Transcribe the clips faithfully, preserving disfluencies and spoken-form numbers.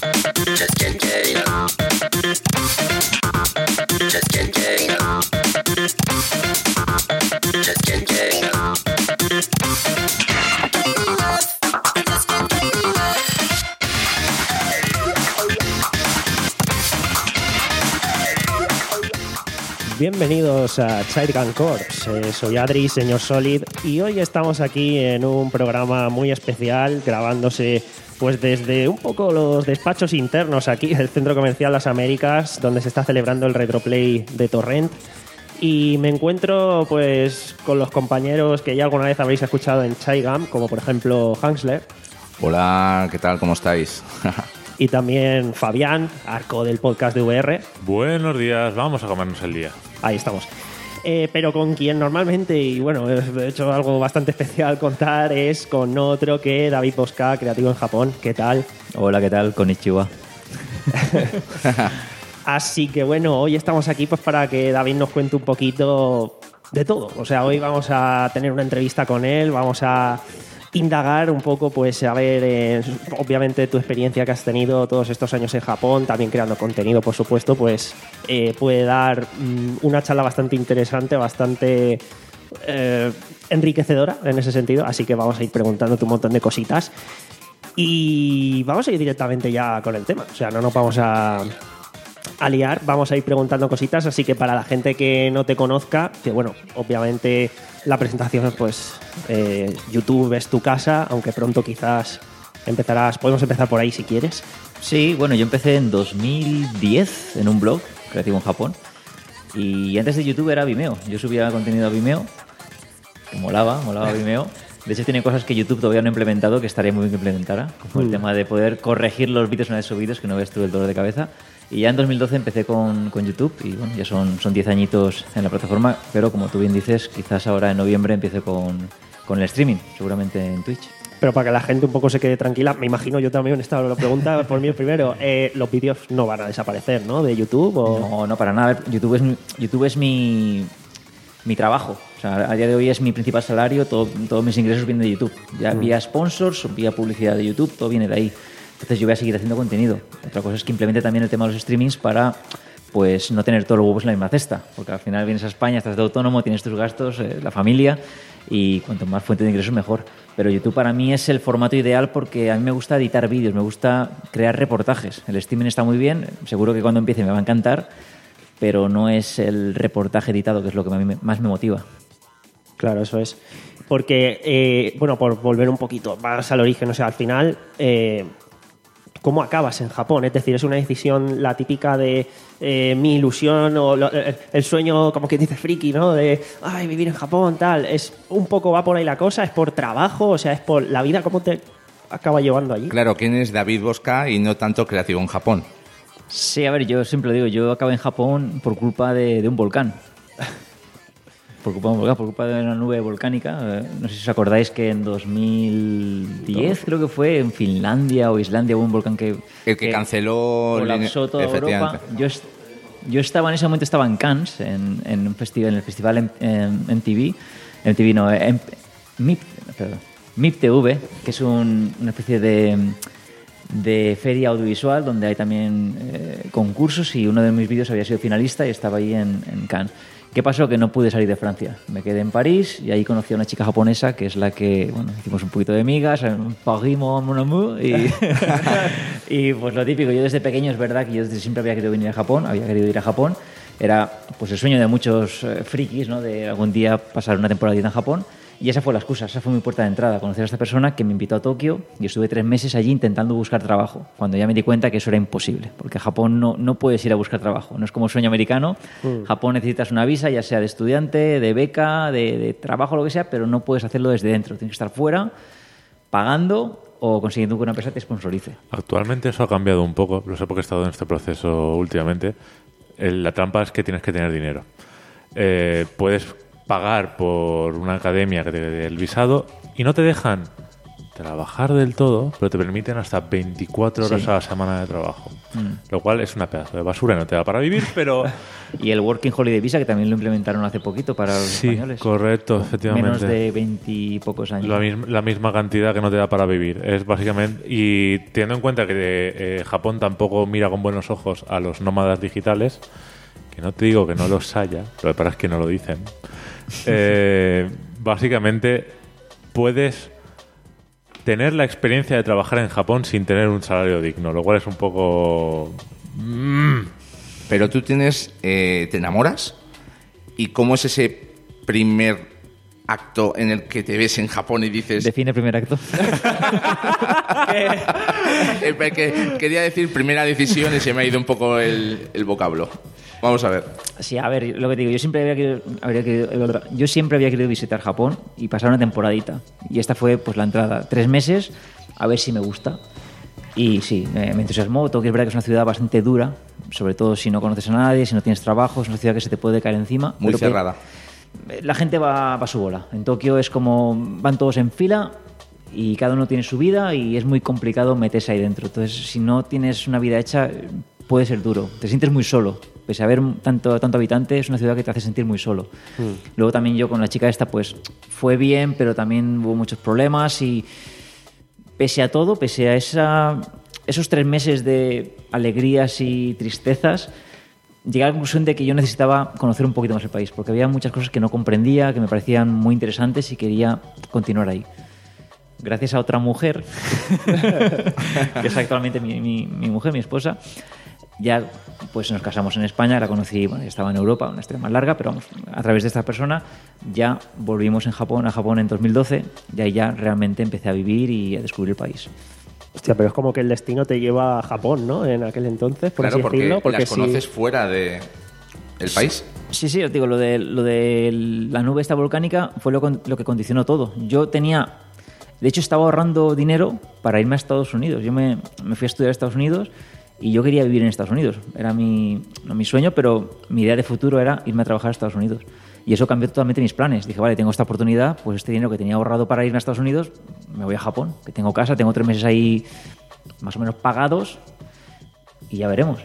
Bienvenidos a Childgun Corps, eh, soy Adri, señor Solid, y hoy estamos aquí en un programa muy especial, grabándose pues desde un poco los despachos internos aquí del Centro Comercial Las Américas, donde se está celebrando el Retroplay de Torrent, y me encuentro pues con los compañeros que ya alguna vez habréis escuchado en Childgun, como por ejemplo Hansler. Hola, ¿qué tal? ¿Cómo estáis? Y también Fabián, arco del podcast de V R. Buenos días, vamos a comernos el día. Ahí estamos. Eh, pero con quien normalmente, y bueno, he hecho algo bastante especial contar, es con otro que David Bosca, creativo en Japón. ¿Qué tal? Hola, ¿qué tal? Konnichiwa. Así que bueno, hoy estamos aquí pues para que David nos cuente un poquito de todo. O sea, hoy vamos a tener una entrevista con él, vamos a indagar un poco, pues a ver, eh, obviamente tu experiencia que has tenido todos estos años en Japón, también creando contenido, por supuesto, pues eh, puede dar mm, una charla bastante interesante, bastante eh, enriquecedora en ese sentido, así que vamos a ir preguntándote un montón de cositas y vamos a ir directamente ya con el tema, o sea, no nos vamos a... a liar, vamos a ir preguntando cositas, así que para la gente que no te conozca, que bueno, obviamente la presentación, pues eh, YouTube es tu casa, aunque pronto quizás empezarás, podemos empezar por ahí si quieres. Sí, bueno, yo empecé en dos mil diez en un blog creativo en Japón y antes de YouTube era Vimeo, yo subía contenido a Vimeo, que molaba, molaba Vimeo. De hecho, tiene cosas que YouTube todavía no ha implementado que estaría muy bien que implementara, como el Mm. tema de poder corregir los vídeos una vez subidos, que no ves tú el dolor de cabeza. Y ya en dos mil doce empecé con, con YouTube y bueno, ya son son diez añitos en la plataforma, pero como tú bien dices, quizás ahora en noviembre empiece con, con el streaming, seguramente en Twitch. Pero para que la gente un poco se quede tranquila, me imagino yo también, esta lo pregunta por mí primero, eh, los vídeos no van a desaparecer, ¿no? De YouTube o... No, no, para nada. YouTube es, mi- YouTube es mi, mi trabajo. O sea, a día de hoy es mi principal salario, todo, todos mis ingresos vienen de YouTube. Ya Mm. vía sponsors, vía publicidad de YouTube, todo viene de ahí. Entonces yo voy a seguir haciendo contenido. Otra cosa es que implemente también el tema de los streamings para pues no tener todos los huevos en la misma cesta. Porque al final vienes a España, estás de autónomo, tienes tus gastos, eh, la familia, y cuanto más fuente de ingresos mejor. Pero YouTube para mí es el formato ideal porque a mí me gusta editar vídeos, me gusta crear reportajes. El streaming está muy bien, seguro que cuando empiece me va a encantar, pero no es el reportaje editado que es lo que a mí me- más me motiva. Claro, eso es. Porque, eh, bueno, por volver un poquito más al origen, o sea, al final, eh, ¿cómo acabas en Japón? Es decir, es una decisión la típica de eh, mi ilusión o lo- el, el sueño, como que dice friki, ¿no? De, ay, vivir en Japón, tal. Es un poco, va por ahí la cosa, es por trabajo, o sea, es por la vida, ¿cómo te acaba llevando allí? Claro, ¿quién es David Bosca y no tanto creativo en Japón? Sí, a ver, yo siempre lo digo, yo acabé en Japón por culpa de, de un volcán. Por culpa de un volcán, por culpa de una nube volcánica. Eh, No sé si os acordáis que en dos mil diez, creo que fue, en Finlandia o Islandia hubo un volcán que... El que canceló... colapsó toda Europa. efectivamente. Yo, est- yo estaba en ese momento, estaba en Cannes, en, en un festival, en el festival en, en M T V, M T V no, en, M I P, perdón, M I P T V, que es un- una especie de, de feria audiovisual donde hay también eh, concursos y uno de mis vídeos había sido finalista y estaba ahí en, en Cannes. ¿Qué pasó? Que no pude salir de Francia. Me quedé en París y ahí conocí a una chica japonesa que es la que, bueno, hicimos un poquito de migas, en Paris, mon amour, y, y pues lo típico. Yo desde pequeño es verdad que yo desde siempre había querido venir a Japón, había querido ir a Japón. Era pues el sueño de muchos eh, frikis, ¿no? De algún día pasar una temporadita en Japón. Y esa fue la excusa, esa fue mi puerta de entrada, conocer a esta persona que me invitó a Tokio y estuve tres meses allí intentando buscar trabajo, cuando ya me di cuenta que eso era imposible, porque a Japón no, no puedes ir a buscar trabajo, no es como el sueño americano. Mm. Japón necesitas una visa, ya sea de estudiante, de beca, de, de trabajo, lo que sea, pero no puedes hacerlo desde dentro, tienes que estar fuera, pagando o consiguiendo que una empresa te sponsorice. Actualmente eso ha cambiado un poco, lo sé porque he estado en este proceso últimamente. El- la trampa es que tienes que tener dinero. Eh, puedes pagar por una academia que te dé el visado y no te dejan trabajar del todo, pero te permiten hasta veinticuatro horas Sí. a la semana de trabajo. Mm. Lo cual es una pedazo de basura, no te da para vivir, pero... Y el Working Holiday Visa, que también lo implementaron hace poquito para los sí, españoles. Correcto, efectivamente. Menos de veintipocos años. La, mis- la misma cantidad que no te da para vivir. Es básicamente... Y teniendo en cuenta que eh, Japón tampoco mira con buenos ojos a los nómadas digitales, que no te digo que no los haya, lo que pasa es que no lo dicen. Eh, básicamente puedes tener la experiencia de trabajar en Japón sin tener un salario digno, lo cual es un poco... Mm. Pero tú tienes, eh, te enamoras, ¿y cómo es ese primer acto en el que te ves en Japón y dices... Define primer acto. Eh, que quería decir primera decisión y se me ha ido un poco el, el vocablo. Vamos a ver. Sí, a ver, lo que te digo, yo siempre había querido, habría querido, yo siempre había querido visitar Japón y pasar una temporadita. Y esta fue pues la entrada. Tres meses, a ver si me gusta. Y sí, me, me entusiasmó. Tokio es verdad que es una ciudad bastante dura, sobre todo si no conoces a nadie, si no tienes trabajo, es una ciudad que se te puede caer encima. Muy pero cerrada. La gente va, va a su bola. En Tokio es como van todos en fila y cada uno tiene su vida y es muy complicado meterse ahí dentro. Entonces, si no tienes una vida hecha, puede ser duro. Te sientes muy solo. Pese a haber tanto, tanto habitante, es una ciudad que te hace sentir muy solo. Mm. Luego también yo con la chica esta, pues fue bien, pero también hubo muchos problemas y pese a todo, pese a esa, esos tres meses de alegrías y tristezas, llegué a la conclusión de que yo necesitaba conocer un poquito más el país, porque había muchas cosas que no comprendía, que me parecían muy interesantes y quería continuar ahí. Gracias a otra mujer, que es actualmente mi, mi, mi mujer, mi esposa, ya pues nos casamos en España, la conocí, bueno, ya estaba en Europa, una historia más larga, pero vamos, a través de esta persona ya volvimos en Japón, a Japón en dos mil doce, y ahí ya realmente empecé a vivir y a descubrir el país. Hostia, pero es como que el destino te lleva a Japón, ¿no? En aquel entonces, por claro, así porque decirlo. Porque las conoces si... fuera de el país. Sí, sí, os digo, lo de, lo de la nube esta volcánica fue lo, lo que condicionó todo. Yo tenía... De hecho, estaba ahorrando dinero para irme a Estados Unidos. Yo me, me fui a estudiar a Estados Unidos y yo quería vivir en Estados Unidos. Era mi, no mi sueño, pero mi idea de futuro era irme a trabajar a Estados Unidos. Y eso cambió totalmente mis planes. Dije, vale, tengo esta oportunidad, pues este dinero que tenía ahorrado para irme a Estados Unidos, me voy a Japón, que tengo casa, tengo tres meses ahí más o menos pagados y ya veremos.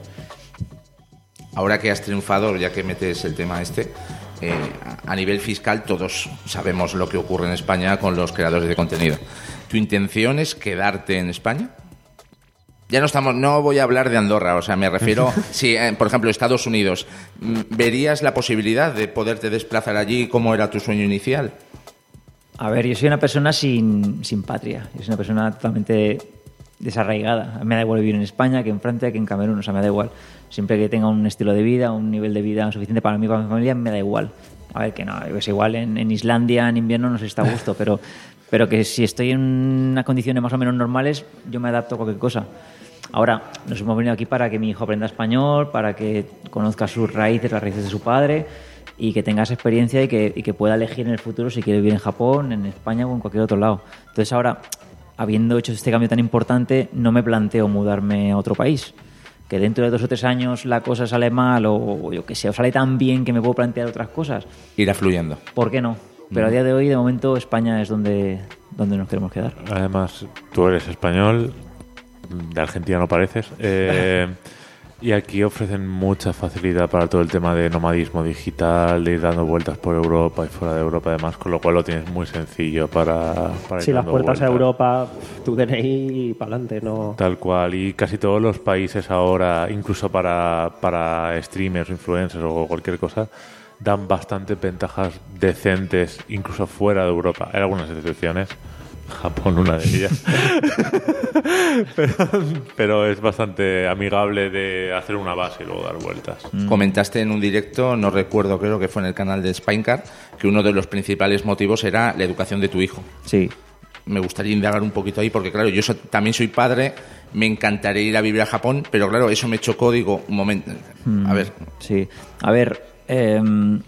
Ahora que has triunfado, ya que metes el tema este, eh, a nivel fiscal todos sabemos lo que ocurre en España con los creadores de contenido. ¿Tu intención es quedarte en España? Ya no estamos, no voy a hablar de Andorra, o sea, me refiero, si, eh, por ejemplo, Estados Unidos, ¿verías la posibilidad de poderte desplazar allí como era tu sueño inicial? A ver, yo soy una persona sin, sin patria, yo soy una persona totalmente desarraigada. Me da igual vivir en España que en Francia que en Camerún, o sea, me da igual. Siempre que tenga un estilo de vida, un nivel de vida suficiente para mí y para mi familia, me da igual. A ver, que no, es igual en, en Islandia en invierno no sé si está a gusto, pero, pero que si estoy en unas condiciones más o menos normales, yo me adapto a cualquier cosa. Ahora, nos hemos venido aquí para que mi hijo aprenda español, para que conozca sus raíces, las raíces de su padre y que tenga esa experiencia y que, y que pueda elegir en el futuro si quiere vivir en Japón, en España o en cualquier otro lado. Entonces ahora, habiendo hecho este cambio tan importante, no me planteo mudarme a otro país. Que dentro de dos o tres años la cosa sale mal o, o yo que sé, o sale tan bien que me puedo plantear otras cosas. Irá fluyendo. ¿Por qué no? Pero a día de hoy, de momento, España es donde, donde nos queremos quedar. Además, tú eres español, de Argentina no pareces, eh, y aquí ofrecen mucha facilidad para todo el tema de nomadismo digital, de ir dando vueltas por Europa y fuera de Europa además, con lo cual lo tienes muy sencillo para, para ir Sí, las dando puertas vueltas. a Europa, tu D N I y para adelante, no... Tal cual, y casi todos los países ahora, incluso para, para streamers, influencers o cualquier cosa, dan bastantes ventajas decentes, incluso fuera de Europa. Hay algunas excepciones, Japón una de ellas, pero, pero es bastante amigable de hacer una base y luego dar vueltas. Mm. Comentaste en un directo, no recuerdo, creo que fue en el canal de Spinecar, que uno de los principales motivos era la educación de tu hijo. Sí. Me gustaría indagar un poquito ahí, porque claro, yo so, también soy padre, me encantaría ir a vivir a Japón, pero claro, eso me chocó, digo, un momento, mm, a ver. Sí, a ver, eh, no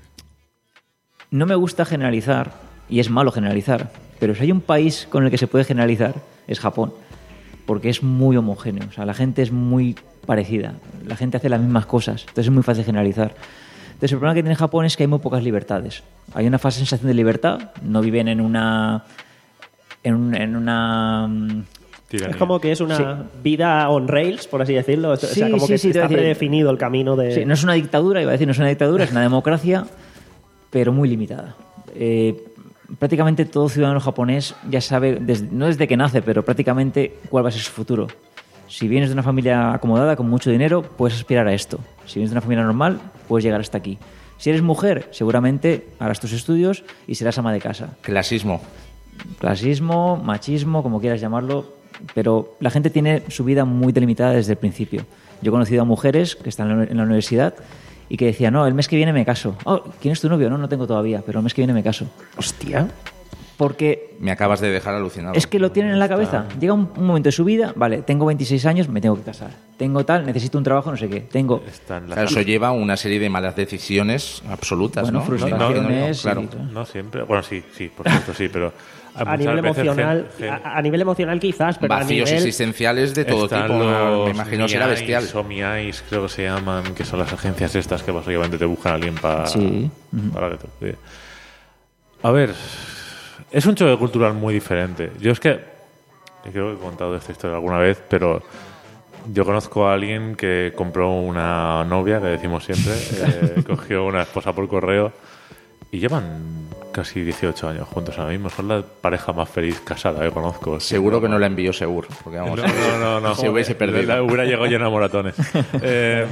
me gusta generalizar, y es malo generalizar, pero si hay un país con el que se puede generalizar, es Japón, porque es muy homogéneo, o sea, la gente es muy parecida, la gente hace las mismas cosas, entonces es muy fácil generalizar. Entonces el problema que tiene Japón es que hay muy pocas libertades. Hay una falsa sensación de libertad, no viven en una... En, un, en una... Tiraní. Es como que es una Sí. vida on rails, por así decirlo. O sea, Sí, como sí, que sí, te está iba a decir- predefinido el camino de... Sí, no es una dictadura, iba a decir, no es una dictadura, es una democracia, pero muy limitada. Eh, prácticamente todo ciudadano japonés ya sabe, desde- no desde que nace, pero prácticamente cuál va a ser su futuro. Si vienes de una familia acomodada, con mucho dinero, puedes aspirar a esto. Si vienes de una familia normal, puedes llegar hasta aquí. Si eres mujer, seguramente harás tus estudios y serás ama de casa. Clasismo. Clasismo, machismo, como quieras llamarlo, pero la gente tiene su vida muy delimitada desde el principio. Yo he conocido a mujeres que están en la- en la universidad y que decían, no, el mes que viene me caso. Oh, ¿quién es tu novio? No, no tengo todavía, pero el mes que viene me caso. Hostia. Porque Me acabas de dejar alucinado. es que lo tienen en la cabeza. Llega un, un momento de su vida, vale, tengo veintiséis años, me tengo que casar. Tengo tal, necesito un trabajo, no sé qué. Tengo... Está en la Claro, eso lleva una serie de malas decisiones absolutas, Bueno, ¿no? frustraciones Me imagino, ¿no? y- Claro. No siempre. Bueno, sí, sí, por supuesto, sí, pero. A muchas nivel veces emocional, gen- gen- a, a nivel emocional quizás, pero Vacíos a nivel... existenciales de todo están tipo. los Me imagino será Miais bestial. o Miais, creo que se llaman, que son las agencias estas que básicamente te buscan a alguien para, Sí. para que te cuide. A ver, es un choque cultural muy diferente. Yo es que, creo que he contado esta historia alguna vez, pero yo conozco a alguien que compró una novia, que decimos siempre, eh, cogió una esposa por correo y llevan casi dieciocho años juntos ahora mismo. Son la pareja más feliz casada que conozco. Seguro que no la envió seguro. Porque vamos, No, no, no, no. se hubiese perdido. La- la hubiera llegado llena de moratones. Eh,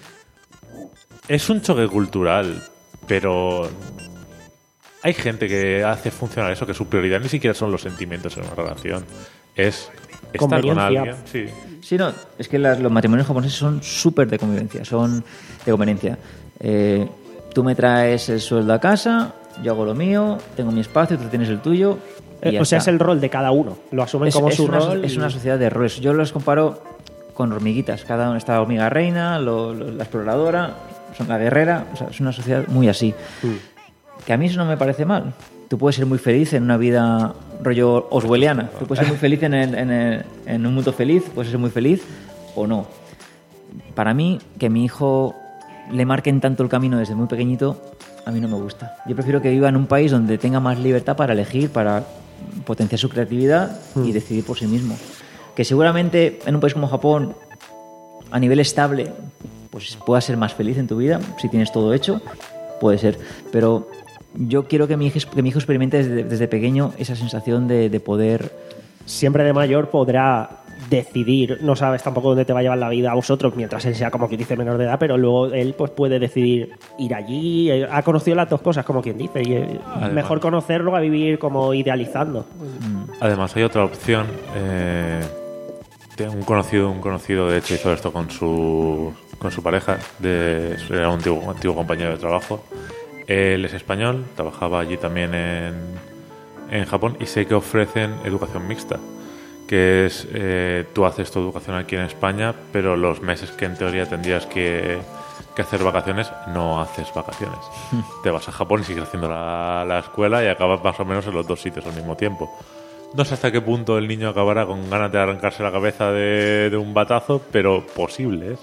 es un choque cultural, pero hay gente que hace funcionar eso, que su prioridad ni siquiera son los sentimientos en una relación. Es estar con Conveniencia. alguien. Sí. Sí, no, es que las- los matrimonios japoneses son súper de convivencia, son de conveniencia. Eh, tú me traes el sueldo a casa, yo hago lo mío, tengo mi espacio, tú tienes el tuyo. y Eh, ya o sea, está. es el rol de cada uno. Lo asumen Es- como es su una, rol. Es y- una sociedad de roles. Yo los comparo con hormiguitas. Cada una está la hormiga reina, lo- lo- la exploradora, son la guerrera. O sea, es una sociedad muy así. Mm. Que a mí eso no me parece mal. Tú puedes ser muy feliz en una vida rollo oswelliana. Tú puedes ser muy feliz en, el- en el- en un mundo feliz, puedes ser muy feliz o no. Para mí, que mi hijo le marquen tanto el camino desde muy pequeñito, a mí no me gusta. Yo prefiero que viva en un país donde tenga más libertad para elegir, para potenciar su creatividad y decidir por sí mismo. Que seguramente en un país como Japón, a nivel estable, pues puedas ser más feliz en tu vida, si tienes todo hecho, puede ser. Pero yo quiero que mi hijo, que mi hijo experimente desde, desde pequeño esa sensación de, de poder... Siempre de mayor podrá decidir, no sabes tampoco dónde te va a llevar la vida a vosotros, mientras él sea, como quien dice, menor de edad, pero luego él pues puede decidir ir allí. Eh, Ha conocido las dos cosas, como quien dice, y eh, Además. mejor conocerlo a vivir como idealizando. Además hay otra opción. Eh, tengo un conocido, un conocido de hecho hizo esto con su con su pareja, de, era un antiguo, antiguo compañero de trabajo. Él es español, trabajaba allí también en, en Japón y sé que ofrecen educación mixta, que es eh, tú haces tu educación aquí en España, pero los meses que en teoría tendrías que, que hacer vacaciones, no haces vacaciones. Te vas a Japón y sigues haciendo la, la escuela y acabas más o menos en los dos sitios al mismo tiempo. No sé hasta qué punto el niño acabará con ganas de arrancarse la cabeza de, de un batazo, pero posible es.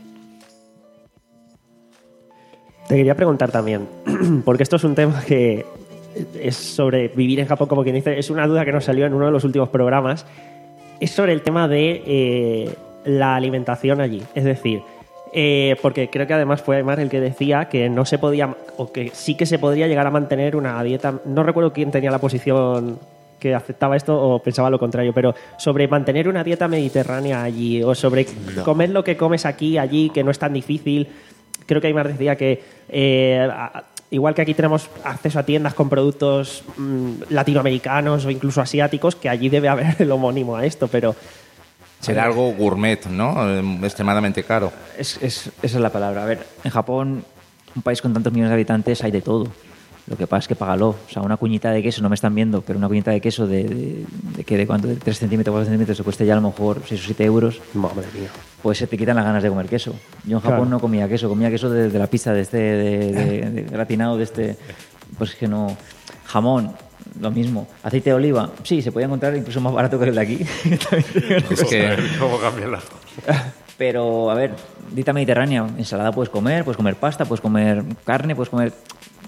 Te quería preguntar también, porque esto es un tema que es sobre vivir en Japón, como quien dice, es una duda que nos salió en uno de los últimos programas, es sobre el tema de eh, la alimentación allí. Es decir, eh, porque creo que además fue Aymar el que decía que no se podía, o que sí que se podría llegar a mantener una dieta, no recuerdo quién tenía la posición que aceptaba esto o pensaba lo contrario, pero sobre mantener una dieta mediterránea allí, o sobre No. comer lo que comes aquí, allí, que no es tan difícil. Creo que Aymar decía que eh, a- igual que aquí tenemos acceso a tiendas con productos mm, latinoamericanos o incluso asiáticos, que allí debe haber el homónimo a esto, pero Será algo gourmet, ¿no? Eh, Extremadamente caro. Es, es- esa es la palabra. A ver, en Japón, un país con tantos millones de habitantes, hay de todo. Lo que pasa es que págalo. O sea, una cuñita de queso, no me están viendo, pero una cuñita de queso de, de, de, que de cuánto, de tres centímetros, cuatro centímetros, se cueste ya a lo mejor seis o siete euros, madre mía. pues se te quitan las ganas de comer queso. Yo en Japón Claro. no comía queso, comía queso de, de la pizza, de este, de, de- de gratinado, de este, pues es que no. Jamón, lo mismo. Aceite de oliva, sí, se podía encontrar incluso más barato que el de aquí. Es que ¿Cómo cambian las cosas? Pero, a ver, dieta mediterránea, ensalada puedes comer, puedes comer pasta, puedes comer carne, puedes comer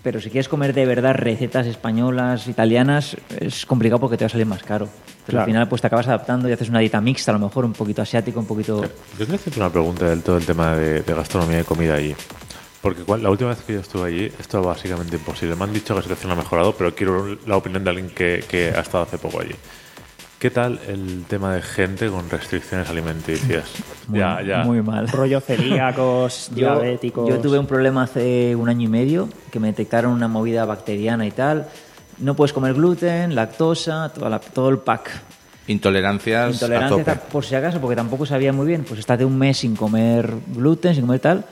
Pero si quieres comer de verdad recetas españolas, italianas, es complicado porque te va a salir más caro. Pero Claro. al final pues te acabas adaptando y haces una dieta mixta, a lo mejor un poquito asiático, un poquito... Yo quería hacerte una pregunta del todo el tema de, de gastronomía y comida allí. Porque cual- la última vez que yo estuve allí, esto es básicamente imposible. Me han dicho que la situación ha mejorado, pero quiero la opinión de alguien que, que ha estado hace poco allí. ¿Qué tal el tema de gente con restricciones alimenticias? Muy, ya, ya. muy mal. Rollo celíacos, Yo, diabéticos. yo tuve un problema hace un año y medio que me detectaron una movida bacteriana y tal. No puedes comer gluten, lactosa, toda la- todo el pack. Intolerancias a Intolerancia, tope. tal, por si acaso, porque tampoco sabía muy bien. Pues estate un mes sin comer gluten, sin comer tal.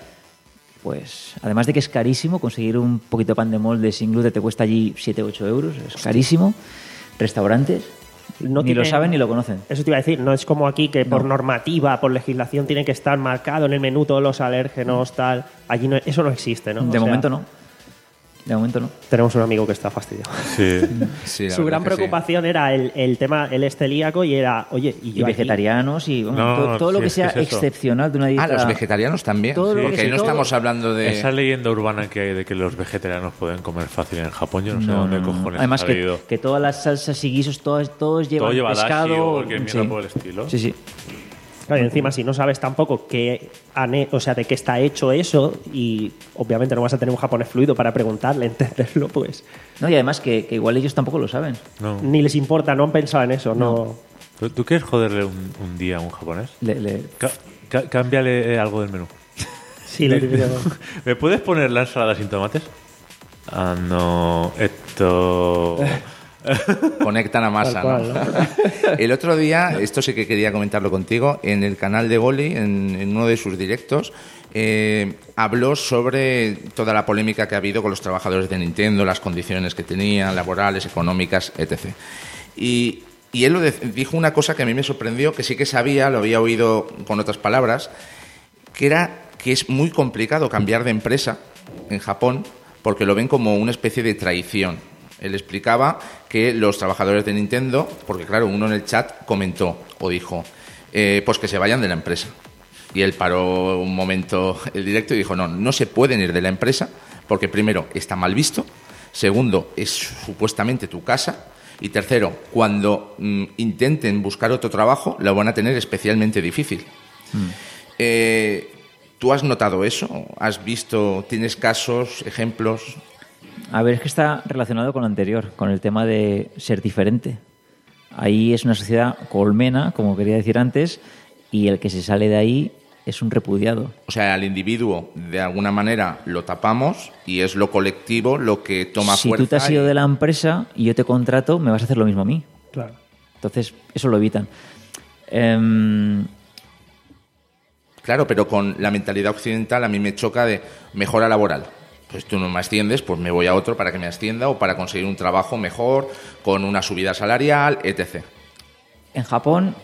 Pues además de que es carísimo, conseguir un poquito de pan de molde sin gluten te cuesta allí siete u ocho euros. Es carísimo. Restaurantes No ni lo tienen- saben ni lo conocen. Eso te iba a decir, no es como aquí que por normativa, por legislación, tiene que estar marcado en el menú todos los alérgenos, tal. Allí no, eso no existe, ¿no? O De sea, momento no. De momento no. Tenemos un amigo que está fastidiado. Sí. Sí, la Su verdad gran que sí. preocupación era el, el tema, él es celíaco y era, oye, y Y yo aquí- vegetarianos y bueno, No, todo, todo lo sí, que es que sea es eso. excepcional de una dieta. Ah, los vegetarianos también. Todo lo Porque que ahí sí, no todo- estamos hablando de... Esa leyenda urbana que hay de que los vegetarianos pueden comer fácil en Japón, yo no sé No, dónde no, no. cojones Además ha que, salido. que todas las salsas y guisos, todos, todos llevan Todo lleva dashi pescado. o cualquier mierda por el estilo. Sí, sí. Claro, y encima, si no sabes tampoco qué, ane- o sea, de qué está hecho eso, y obviamente no vas a tener un japonés fluido para preguntarle, entenderlo, pues No, y además que, que igual ellos tampoco lo saben. No. ni les importa, no han pensado en eso, no. ¿Tú, tú quieres joderle un, un día a un japonés? Le- le- Ca- ca- cámbiale eh, algo del menú. Sí, lo típico. ¿Me puedes poner la ensalada sin tomates? Ah, no. Esto. Conectan a masa, Tal cual, ¿no? El otro día, esto sí que quería comentarlo contigo, en el canal de Goli, en, en uno de sus directos, eh, habló sobre toda la polémica que ha habido con los trabajadores de Nintendo, las condiciones que tenían, laborales, económicas, etcétera. Y, y él lo de- dijo una cosa que a mí me sorprendió, que sí que sabía, lo había oído con otras palabras, que era que es muy complicado cambiar de empresa en Japón porque lo ven como una especie de traición. Él explicaba que los trabajadores de Nintendo, porque claro, uno en el chat comentó o dijo, eh, pues que se vayan de la empresa. Y él paró un momento el directo y dijo, no, no se pueden ir de la empresa porque primero está mal visto, segundo es supuestamente tu casa y tercero, cuando mm, intenten buscar otro trabajo lo van a tener especialmente difícil. Eh, ¿Tú has notado eso? ¿Has visto, tienes casos, ejemplos? A ver, es que está relacionado con lo anterior, con el tema de ser diferente. Ahí es una sociedad colmena, como quería decir antes, y el que se sale de ahí es un repudiado. O sea, al individuo de alguna manera lo tapamos y es lo colectivo lo que toma si fuerza. tú te has ido y- de la empresa y yo te contrato, me vas a hacer lo mismo a mí. Claro. Entonces, eso lo evitan. Em, Claro, pero con la mentalidad occidental a mí me choca de mejora laboral. Pues tú no me asciendes, pues me voy a otro para que me ascienda o para conseguir un trabajo mejor, con una subida salarial, etcétera. en Japón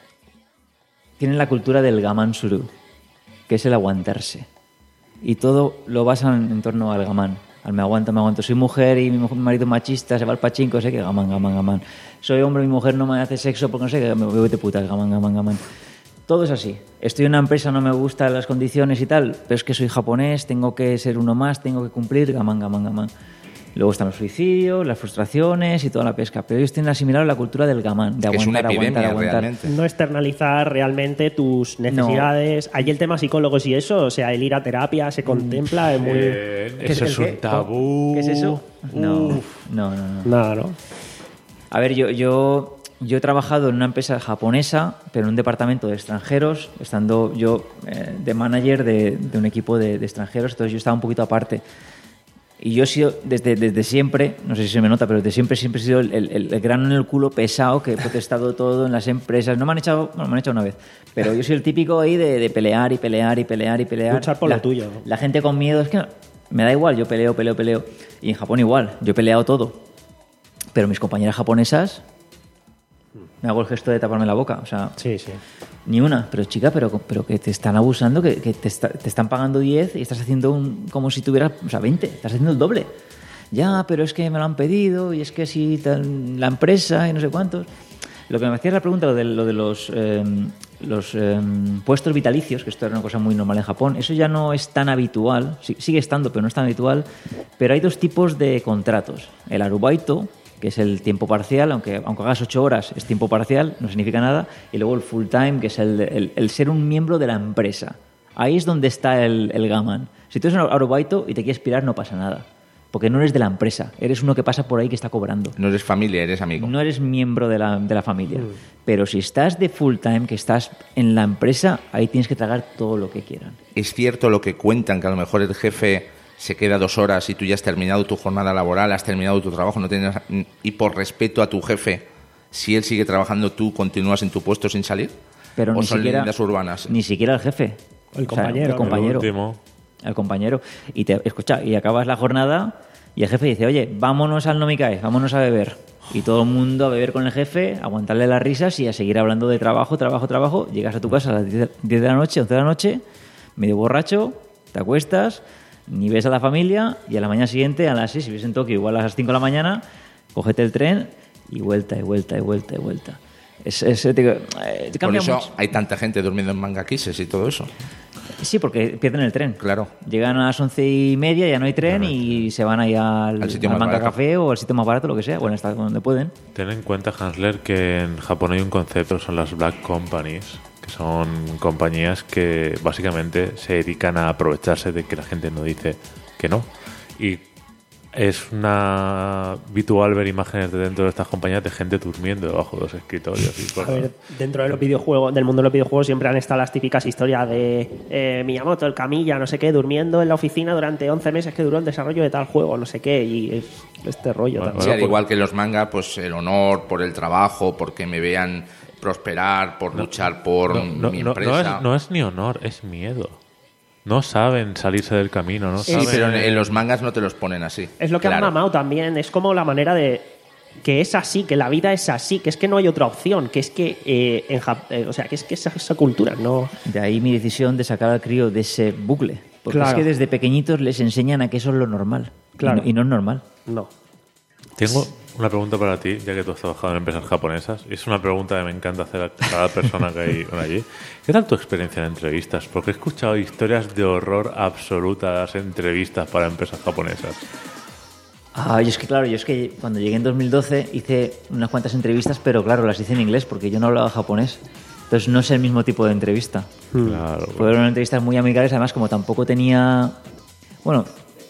tienen la cultura del gamansuru, que es el aguantarse. Y todo lo basan en torno al gaman. Al me aguanto, me aguanto. Soy mujer y mi, mujer- mi marido es machista, se va al pachinko, sé que gaman, gaman, gaman. Soy hombre y mi mujer no me hace sexo porque no sé que me voy de putas, gaman, gaman, gaman. Todo es así. Estoy en una empresa, no me gustan las condiciones y tal, pero es que soy japonés, tengo que ser uno más, tengo que cumplir, gaman, gaman, gaman. Luego están los suicidios, las frustraciones y toda la pesca. Pero ellos tienen asimilado la cultura del gaman, de Que es una aguantar, epidemia aguantar, aguantar. realmente. No externalizar realmente tus necesidades. Hay el tema psicólogos y eso, o sea, el ir a terapia se contempla, es muy... Eh, ¿Qué eso el es qué? un tabú. ¿Qué es eso? No, no, no, no. Nada, ¿no? A ver, yo, yo, yo he trabajado en una empresa japonesa, pero en un departamento de extranjeros, estando yo eh, de manager de, de un equipo de, de extranjeros, entonces yo estaba un poquito aparte. Y yo he sido, desde, desde siempre, no sé si se me nota, pero desde siempre, siempre he sido el, el, el grano en el culo pesado que he protestado todo en las empresas. No me han echado, bueno, me han echado una vez, pero yo soy el típico ahí de, de pelear y pelear y pelear y pelear. Luchar por la, lo tuyo, ¿no? La gente con miedo, es que me da igual, yo peleo, peleo, peleo. Y en Japón igual, yo he peleado todo. Pero mis compañeras japonesas, me hago el gesto de taparme la boca, o sea, Sí, sí. ni una. Pero chica, pero, pero que te están abusando, que, que te, está- te están pagando diez y estás haciendo un, como si tuvieras, o sea, veinte, estás haciendo el doble. Ya, pero es que me lo han pedido y es que si tal, la empresa y no sé cuántos. Lo que me hacías la pregunta, lo de, lo de los, eh, los eh, puestos vitalicios, que esto era una cosa muy normal en Japón, eso ya no es tan habitual, sí, sigue estando, pero no es tan habitual, pero hay dos tipos de contratos. El arubaito, que es el tiempo parcial, aunque, aunque hagas ocho horas es tiempo parcial, no significa nada, y luego el full time, que es el, el, el ser un miembro de la empresa. Ahí es donde está el, el gaman. Si tú eres un arubaito y te quieres pirar, no pasa nada. Porque no eres de la empresa, eres uno que pasa por ahí que está cobrando. No eres familia, eres amigo. No eres miembro de la, de la familia. Mm. Pero si estás de full time, que estás en la empresa, ahí tienes que tragar todo lo que quieran. Es cierto lo que cuentan, que a lo mejor el jefe se queda dos horas y tú ya has terminado tu jornada laboral, has terminado tu trabajo, no tienes, y por respeto a tu jefe, si él sigue trabajando, ¿tú continúas en tu puesto sin salir? Pero ¿O ni son siquiera, leyendas urbanas? Ni siquiera el jefe. El compañero. O sea, el compañero. El último. El compañero. Y te escucha, y acabas la jornada y el jefe dice, oye, vámonos al Nomicae, vámonos a beber. Y todo el mundo a beber con el jefe, a aguantarle las risas y a seguir hablando de trabajo, trabajo, trabajo. Llegas a tu casa a las diez de la noche, once de la noche, medio borracho, te acuestas, ni ves a la familia y a la mañana siguiente, a las seis, si vives en Tokio, igual a las cinco de la mañana, cógete el tren y vuelta, y vuelta, y vuelta, y vuelta. Es, es, te, te Por cambia eso mucho. hay tanta gente durmiendo en mangaquises y todo eso. Sí, porque pierden el tren. Claro. Llegan a las once y media, ya no hay tren, Claro. y se van ahí al, Al sitio al más Manga barato. Café o al sitio más barato, lo que sea, bueno, hasta donde pueden. Ten en cuenta, Hansler, que en Japón hay un concepto, son las Black Companies, que son compañías que básicamente se dedican a aprovecharse de que la gente no dice que no. Y es una habitual ver imágenes de dentro de estas compañías de gente durmiendo debajo de los escritorios. Y A cosas. ver, dentro de los videojuegos, del mundo de los videojuegos siempre han estado las típicas historias de eh, Miyamoto, el Camilla, no sé qué, durmiendo en la oficina durante once meses que duró el desarrollo de tal juego, no sé qué, y es este rollo Bueno, también. Sí, al por- igual que los manga, pues el honor por el trabajo, porque me vean prosperar, por luchar por No, no, mi no, empresa. no es, no es ni honor, es miedo. No saben salirse del camino, no Sí, saben... pero en, en los mangas no te los ponen así. Es lo que Claro. han mamado también, es como la manera de que es así, que la vida es así, que es que no hay otra opción, que es que eh, en Jap- eh, o sea, que es que esa, esa cultura, no. De ahí mi decisión de sacar al crío de ese bucle. Porque Claro. es que desde pequeñitos les enseñan a que eso es lo normal. Claro. Y, no, y no es normal. No. Tengo una pregunta para ti, ya que tú has trabajado en empresas japonesas. Y es una pregunta que me encanta hacer a cada persona que hay allí. ¿Qué tal tu experiencia en entrevistas? Porque he escuchado historias de horror absolutas en entrevistas para empresas japonesas. Ah, yo es que claro, yo es que cuando llegué en dos mil doce hice unas cuantas entrevistas, pero claro, las hice en inglés porque yo no hablaba japonés. Entonces no es el mismo tipo de entrevista. Claro. Fueron entrevistas muy amigables, además como tampoco tenía... Bueno,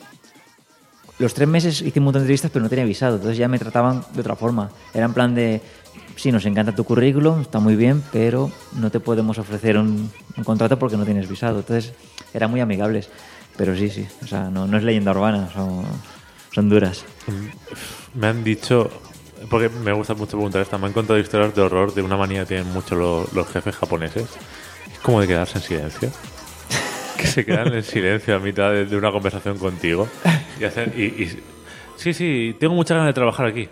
los tres meses hice un montón de entrevistas, pero no tenía visado, entonces ya me trataban de otra forma. Era en plan de, sí, nos encanta tu currículum, está muy bien, pero no te podemos ofrecer un, un contrato porque no tienes visado. Entonces eran muy amigables, pero sí, sí, o sea, no, no es leyenda urbana, son, son duras. Me han dicho, porque me gusta mucho preguntar esta, me han contado historias de horror, de una manía que tienen mucho los, los jefes japoneses. Es como de quedarse en silencio. Que se quedan en silencio a mitad de, de una conversación contigo. Y hacen, y, y- sí, sí, tengo muchas ganas de trabajar aquí.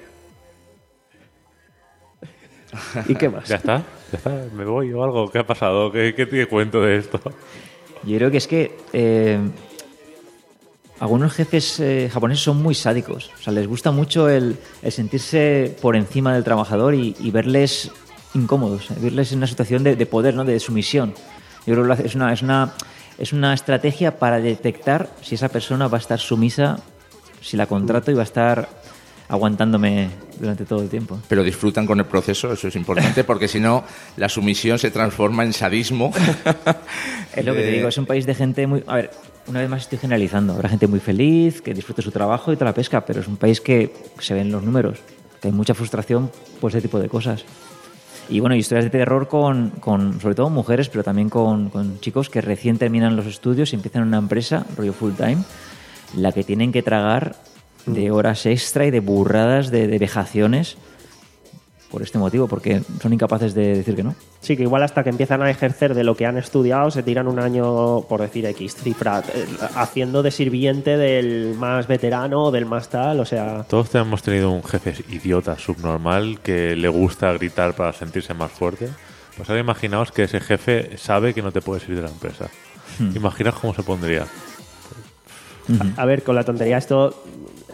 ¿Y qué más? ¿Ya está? ¿Ya está? ¿Me voy o algo? ¿Qué ha pasado? ¿Qué, qué te cuento de esto? Yo creo que es que eh, algunos jefes eh, japoneses son muy sádicos. O sea, les gusta mucho el, el sentirse por encima del trabajador y, y verles incómodos, eh, verles en una situación de, de poder, ¿no? De sumisión. Yo creo que lo hace- es una, es una, es una estrategia para detectar si esa persona va a estar sumisa, si la contrato y va a estar aguantándome durante todo el tiempo. Pero disfrutan con el proceso, eso es importante, porque si no, la sumisión se transforma en sadismo. Es lo que te digo, es un país de gente muy... A ver, una vez más estoy generalizando. Habrá gente muy feliz, que disfrute su trabajo y toda la pesca, pero es un país que se ven los números, que hay mucha frustración por ese tipo de cosas. Y bueno, historias de terror con, con sobre todo mujeres, pero también con, con chicos que recién terminan los estudios y empiezan una empresa, rollo full time, la que tienen que tragar de horas extra y de burradas, de, de vejaciones, por este motivo, porque son incapaces de decir que no. Sí, que igual hasta que empiezan a ejercer de lo que han estudiado se tiran un año, por decir X cifra, eh, haciendo de sirviente del más veterano, del más tal, o sea... Todos hemos tenido un jefe idiota, subnormal, que le gusta gritar para sentirse más fuerte. Pues ahora imaginaos que ese jefe sabe que no te puedes ir de la empresa. Imaginaos cómo se pondría. A, a ver, con la tontería esto...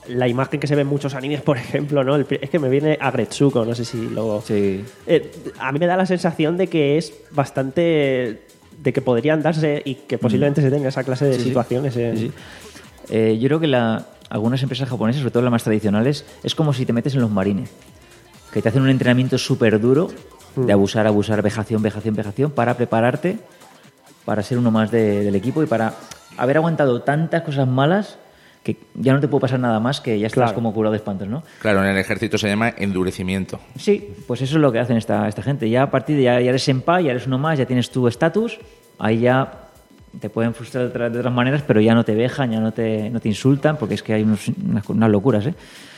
la imagen que se ve en muchos animes, por ejemplo, ¿no? El, es que me viene Agretsuko, no sé si lo... Sí. Eh, a mí me da la sensación de que es bastante... de que podrían darse y que posiblemente mm. se tenga esa clase de sí, situaciones. Sí. En... Sí, sí. Eh, yo creo que la, algunas empresas japonesas, sobre todo las más tradicionales, es como si te metes en los marines, que te hacen un entrenamiento súper duro de abusar, abusar, vejación, vejación, vejación, para prepararte para ser uno más de, del equipo y para haber aguantado tantas cosas malas que ya no te puede pasar nada más, que ya estás claro. como curado de espantos, ¿no? Claro, en el ejército se llama endurecimiento. Sí, pues eso es lo que hacen esta, esta gente. Ya a partir de ya, ya eres senpai, ya eres uno más, ya tienes tu estatus, ahí ya te pueden frustrar de otras, de otras maneras, pero ya no te vejan, ya no te, no te insultan, porque es que hay unos, unas, unas locuras, ¿eh?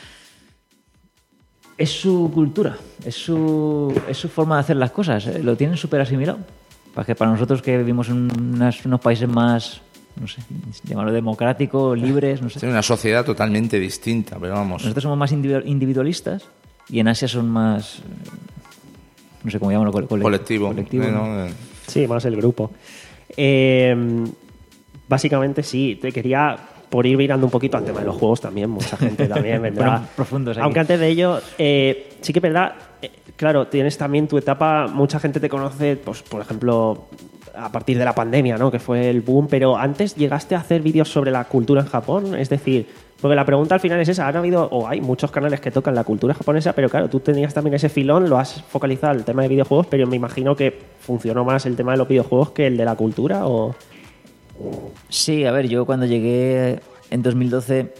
Es su cultura, es su, es su forma de hacer las cosas, ¿eh? Lo tienen súper asimilado. Para que para nosotros que vivimos en unas, unos países más, no sé, llamarlo democrático, libres, no sé. Es una sociedad totalmente distinta, pero vamos. Nosotros somos más individualistas y en Asia son más, no sé cómo llamarlo, colectivo. Colectivo. colectivo ¿no? ¿no? Sí, más el grupo. Eh, básicamente sí, te quería... por ir mirando un poquito al tema de los juegos también, mucha gente también vendrá. Bueno, profundos aquí. Aunque antes de ello, eh, sí que es verdad, eh, claro, tienes también tu etapa, mucha gente te conoce, pues por ejemplo, a partir de la pandemia, ¿no? Que fue el boom, pero antes llegaste a hacer vídeos sobre la cultura en Japón, es decir, porque la pregunta al final es esa, han habido, o hay muchos canales que tocan la cultura japonesa, pero claro, tú tenías también ese filón, lo has focalizado en el tema de videojuegos, pero me imagino que funcionó más el tema de los videojuegos que el de la cultura, ¿o...? Sí, a ver, yo cuando llegué en dos mil doce,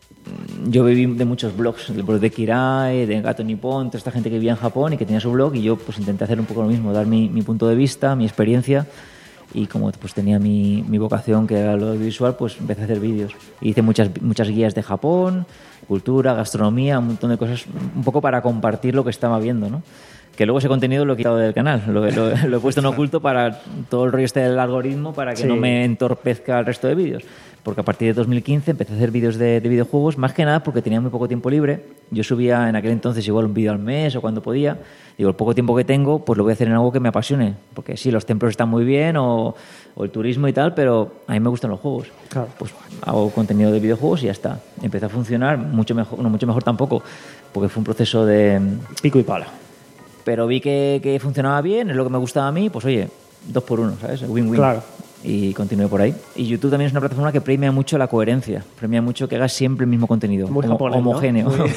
yo viví de muchos blogs, del blog de Kirai, de Gato Nippon, toda esta gente que vivía en Japón y que tenía su blog, y yo pues intenté hacer un poco lo mismo, dar mi, mi punto de vista, mi experiencia, y como pues tenía mi, mi vocación, que era lo visual, pues empecé a hacer vídeos. Hice muchas, muchas guías de Japón, cultura, gastronomía, un montón de cosas, un poco para compartir lo que estaba viendo, ¿no? Que luego ese contenido lo he quitado del canal, lo, lo, lo he puesto en oculto para todo el rollo este del algoritmo, para que sí. no me entorpezca el resto de vídeos. Porque a partir de dos mil quince empecé a hacer vídeos de, de videojuegos, más que nada porque tenía muy poco tiempo libre. Yo subía en aquel entonces igual un vídeo al mes o cuando podía. Digo, el poco tiempo que tengo, pues lo voy a hacer en algo que me apasione. Porque sí, los templos están muy bien o, o el turismo y tal, pero a mí me gustan los juegos. Claro. Pues hago contenido de videojuegos y ya está. Empezó a funcionar, mucho mejor, no mucho mejor tampoco, porque fue un proceso de... pico y pala. Pero vi que, que funcionaba bien, es lo que me gustaba a mí, pues oye, dos por uno, ¿sabes? Win-win. Claro. Y continué por ahí. Y YouTube también es una plataforma que premia mucho la coherencia, premia mucho que hagas siempre el mismo contenido, muy homo, japonés, homogéneo. ¿no?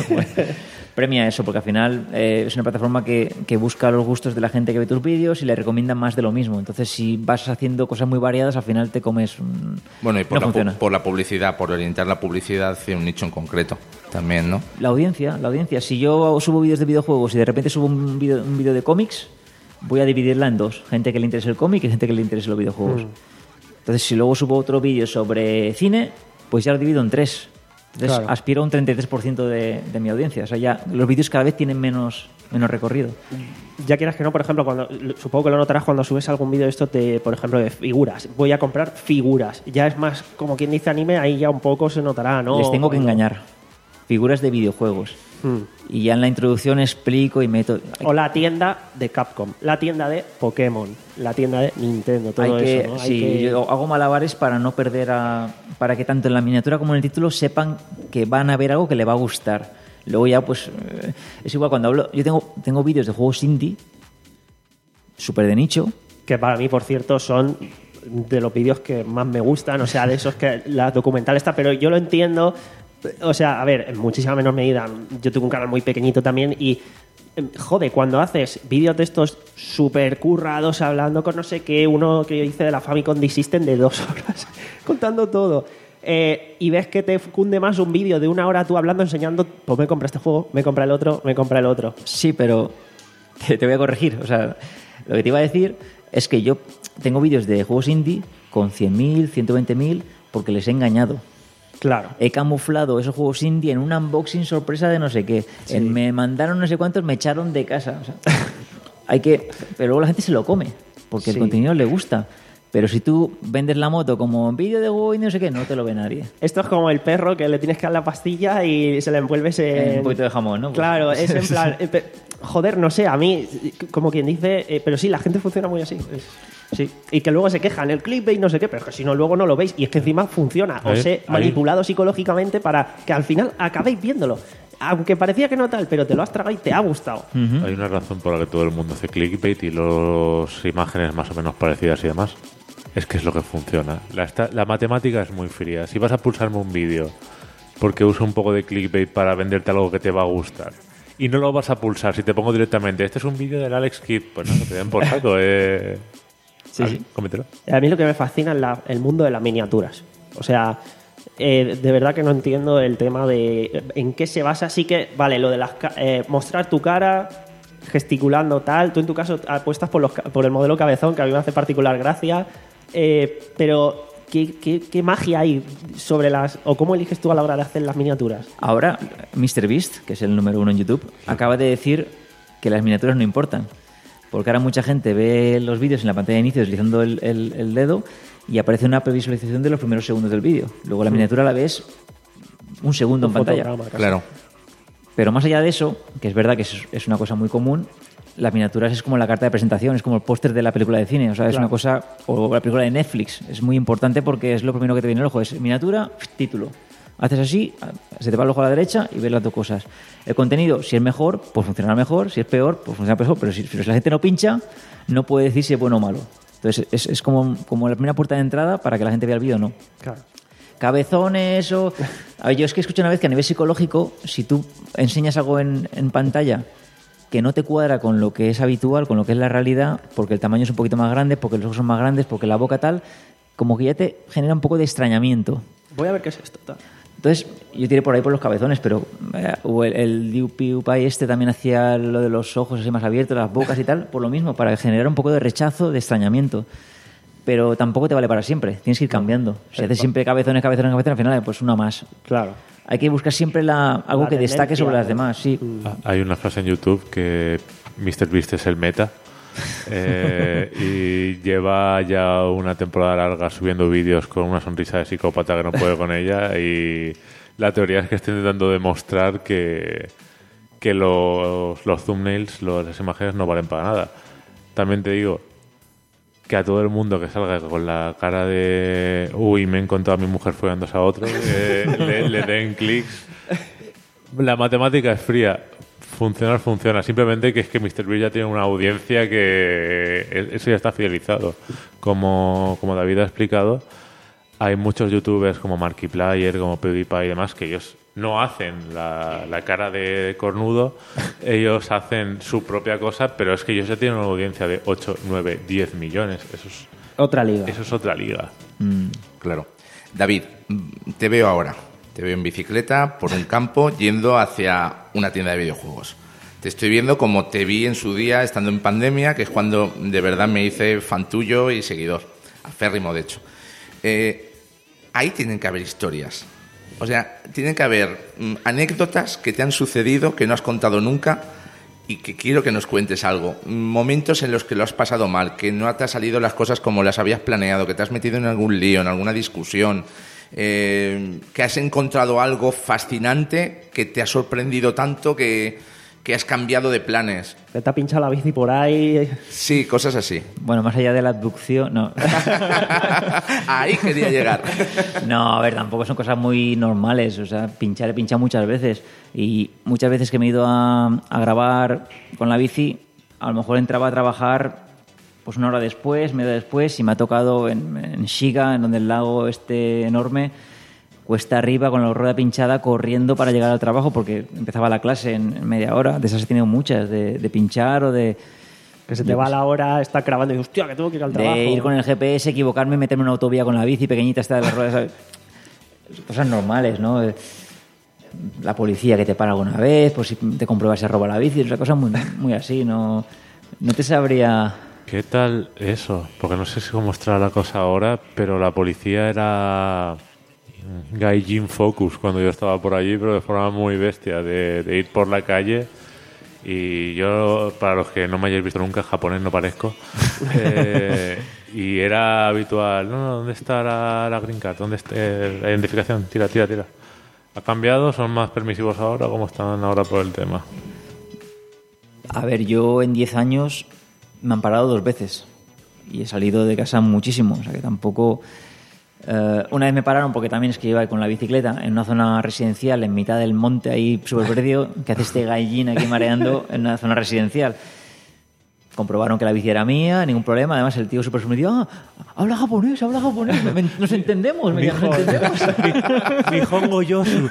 Premia eso, porque al final eh, es una plataforma que, que busca los gustos de la gente que ve tus vídeos y le recomienda más de lo mismo. Entonces, si vas haciendo cosas muy variadas, al final te comes un... Bueno, y por, no la, funciona. por la publicidad, por orientar la publicidad hacia un nicho en concreto también, ¿no? La audiencia, la audiencia. Si yo subo vídeos de videojuegos y de repente subo un vídeo un vídeo de cómics, voy a dividirla en dos. Gente que le interese el cómic y gente que le interese los videojuegos. Mm. Entonces, si luego subo otro vídeo sobre cine, pues ya lo divido en tres. Entonces, claro. aspiro a un treinta y tres por ciento de, de mi audiencia. O sea, ya los vídeos cada vez tienen menos, menos recorrido. Ya quieras que no, por ejemplo, cuando supongo que lo notarás cuando subes algún vídeo de esto, de, por ejemplo, de figuras. Voy a comprar figuras. Ya es más, como quien dice anime, ahí ya un poco se notará, ¿no? Les tengo que engañar. Figuras de videojuegos. Hmm. Y ya en la introducción explico y meto... O la tienda de Capcom, la tienda de Pokémon, la tienda de Nintendo, todo Hay que, eso, ¿no? Hay sí, que... yo hago malabares para no perder a... para que tanto en la miniatura como en el título sepan que van a ver algo que les va a gustar. Luego ya, pues, eh, es igual cuando hablo... Yo tengo, tengo vídeos de juegos indie, súper de nicho. Que para mí, por cierto, son de los vídeos que más me gustan, o sea, de esos que la documental está, pero yo lo entiendo... O sea, a ver, en muchísima menor medida. Yo tengo un canal muy pequeñito también y, joder, cuando haces vídeos de estos súper currados hablando con no sé qué, uno que yo hice de la Famicom Disk System de dos horas, contando todo, eh, y ves que te cunde más un vídeo de una hora tú hablando, enseñando, pues me compra este juego, me compra el otro, me compra el otro. Sí, pero te, te voy a corregir. O sea, lo que te iba a decir es que yo tengo vídeos de juegos indie con cien mil, ciento veinte mil porque les he engañado. Claro. He camuflado esos juegos indie en un unboxing sorpresa de no sé qué. Sí. En, me mandaron no sé cuántos, me echaron de casa. O sea, hay que... Pero luego la gente se lo come, porque sí. el contenido le gusta. Pero si tú vendes la moto como en vídeo de juego y no sé qué, no te lo ve nadie. Esto es como el perro que le tienes que dar la pastilla y se la envuelves en... en un poquito de jamón, ¿no? Claro, es en plan... joder, no sé, a mí, como quien dice, eh, pero sí, la gente funciona muy así. Es- sí. Y que luego se quejan, el clickbait, no sé qué, pero es que si no, luego no lo veis. Y es que encima funciona. Ahí- Os he ahí- manipulado psicológicamente para que al final acabéis viéndolo. Aunque parecía que no tal, pero te lo has tragado y te ha gustado. Hay una razón por la que todo el mundo hace clickbait y las imágenes más o menos parecidas y demás. Es que es lo que funciona. La, esta- la matemática es muy fría. Si vas a pulsarme un vídeo porque uso un poco de clickbait para venderte algo que te va a gustar y no lo vas a pulsar, si te pongo directamente, este es un vídeo del Alex Kidd, pues no, te den por saco. Eh. Sí, Al- sí. Cómetelo. A mí lo que me fascina es la- el mundo de las miniaturas. O sea, eh, de verdad que no entiendo el tema de eh, en qué se basa. Sí que, vale, lo de las ca- eh, mostrar tu cara gesticulando tal. Tú en tu caso apuestas por, los, ca- por el modelo cabezón, que a mí me hace particular gracia. Eh, pero, ¿qué, qué, qué magia hay sobre las... o cómo eliges tú a la hora de hacer las miniaturas? Ahora, MrBeast, que es el número uno en YouTube, acaba de decir que las miniaturas no importan. Porque ahora mucha gente ve los vídeos en la pantalla de inicio deslizando el, el- el dedo y aparece una previsualización de los primeros segundos del vídeo. Luego la miniatura la ves un segundo en Un pantalla. fotograma, casi. Claro. Pero más allá de eso, que es verdad que es, es una cosa muy común, las miniaturas es como la carta de presentación, es como el póster de la película de cine, o sea, es Claro. una cosa, o la película de Netflix, es muy importante porque es lo primero que te viene al ojo, es miniatura, título. Haces así, se te va el ojo a la derecha y ves las dos cosas. El contenido, si es mejor, pues funcionará mejor, si es peor, pues funcionará peor, pero si, si la gente no pincha, no puede decir si es bueno o malo. Entonces, es, es como, como la primera puerta de entrada para que la gente vea el vídeo o no. Claro. Cabezones o... A ver, yo es que escuché una vez que a nivel psicológico, si tú enseñas algo en, en pantalla que no te cuadra con lo que es habitual, con lo que es la realidad, porque el tamaño es un poquito más grande, porque los ojos son más grandes, porque la boca tal, como que ya te genera un poco de extrañamiento. Voy a ver qué es esto. Tal. Entonces, yo tiré por ahí por los cabezones, pero eh, o el, el PewDiePie este también hacía lo de los ojos así más abiertos, las bocas y tal, por lo mismo, para generar un poco de rechazo, de extrañamiento. Pero tampoco te vale para siempre, tienes que ir cambiando. Si haces siempre cabezones, cabezones, cabezones, al final, pues una más. Claro. Hay que buscar siempre la, algo La que destaque tendencia, sobre las ¿no? demás, sí. Ah, Hay una frase en YouTube que MrBeast es el meta eh, y lleva ya una temporada larga subiendo vídeos con una sonrisa de psicópata que no puede con ella y la teoría es que está intentando demostrar que, que los, los thumbnails, los- las imágenes no valen para nada. También te digo que a todo el mundo que salga con la cara de uy, me he encontrado a mi mujer follándose a otro, eh, le, le den clics. La matemática es fría. Funcionar funciona. Simplemente que es que MrBeast ya tiene una audiencia que eso ya está fidelizado. Como, como David ha explicado, hay muchos youtubers como Markiplier, como PewDiePie y demás que ellos no hacen la, la cara de cornudo, ellos hacen su propia cosa, pero es que ellos ya tienen una audiencia de ocho, nueve, diez millones. Eso es, Otra liga. eso es otra liga. Claro. David, mm, te veo ahora. Te veo en bicicleta por un campo yendo hacia una tienda de videojuegos. Te estoy viendo como te vi en su día estando en pandemia, que es cuando de verdad me hice fan tuyo y seguidor. Aférrimo, de hecho. Eh, ahí tienen que haber historias. O sea, tienen que haber mm, anécdotas que te han sucedido, que no has contado nunca y que quiero que nos cuentes algo. Momentos en los que lo has pasado mal, que no te han salido las cosas como las habías planeado, que te has metido en algún lío, en alguna discusión, eh, que has encontrado algo fascinante que te ha sorprendido tanto que, que has cambiado de planes. Que te ha pinchado la bici por ahí. Sí, cosas así. Bueno, más allá de la abducción, no. Ahí quería llegar. No, a ver, tampoco son cosas muy normales. O sea, pinchar he pinchado muchas veces. Y muchas veces que me he ido a, a grabar con la bici, a lo mejor entraba a trabajar pues una hora después, media hora después, y me ha tocado en, en Shiga, en donde el lago esté enorme, cuesta arriba con la rueda pinchada, corriendo para llegar al trabajo, porque empezaba la clase en, en media hora. De esas he tenido muchas, de, de pinchar o de... Que se te va la hora, está grabando y dices, hostia, que tengo que ir al trabajo. De ir con el G P S, equivocarme, meterme en una autovía con la bici pequeñita esta de las ruedas, ¿sabes? Cosas normales, ¿no? La policía que te para alguna vez, pues si te comprueba se roba la bici, es una cosa muy, muy así, no, no te sabría... ¿Qué tal eso? Porque no sé si cómo estará la cosa ahora, pero la policía era Gaijin Focus cuando yo estaba por allí, pero de forma muy bestia, de, de ir por la calle. Y yo, para los que no me hayáis visto nunca, japonés no parezco. eh, y era habitual, no, no, ¿dónde está la, la green card? ¿Dónde está eh, la identificación? Tira, tira, tira. ¿Ha cambiado? ¿Son más permisivos ahora? ¿Cómo están ahora por el tema? A ver, yo en diez años me han parado dos veces y he salido de casa muchísimo, o sea que tampoco... Uh, una vez me pararon porque también es que iba con la bicicleta en una zona residencial en mitad del monte ahí súper perdido, que hace este gallín aquí mareando en una zona residencial. Comprobaron que la bici era mía, ningún problema. Además el tío súper sorprendido, ah, habla japonés, habla japonés, me, me, nos entendemos, me, nos entendemos. Nihongo Yosu.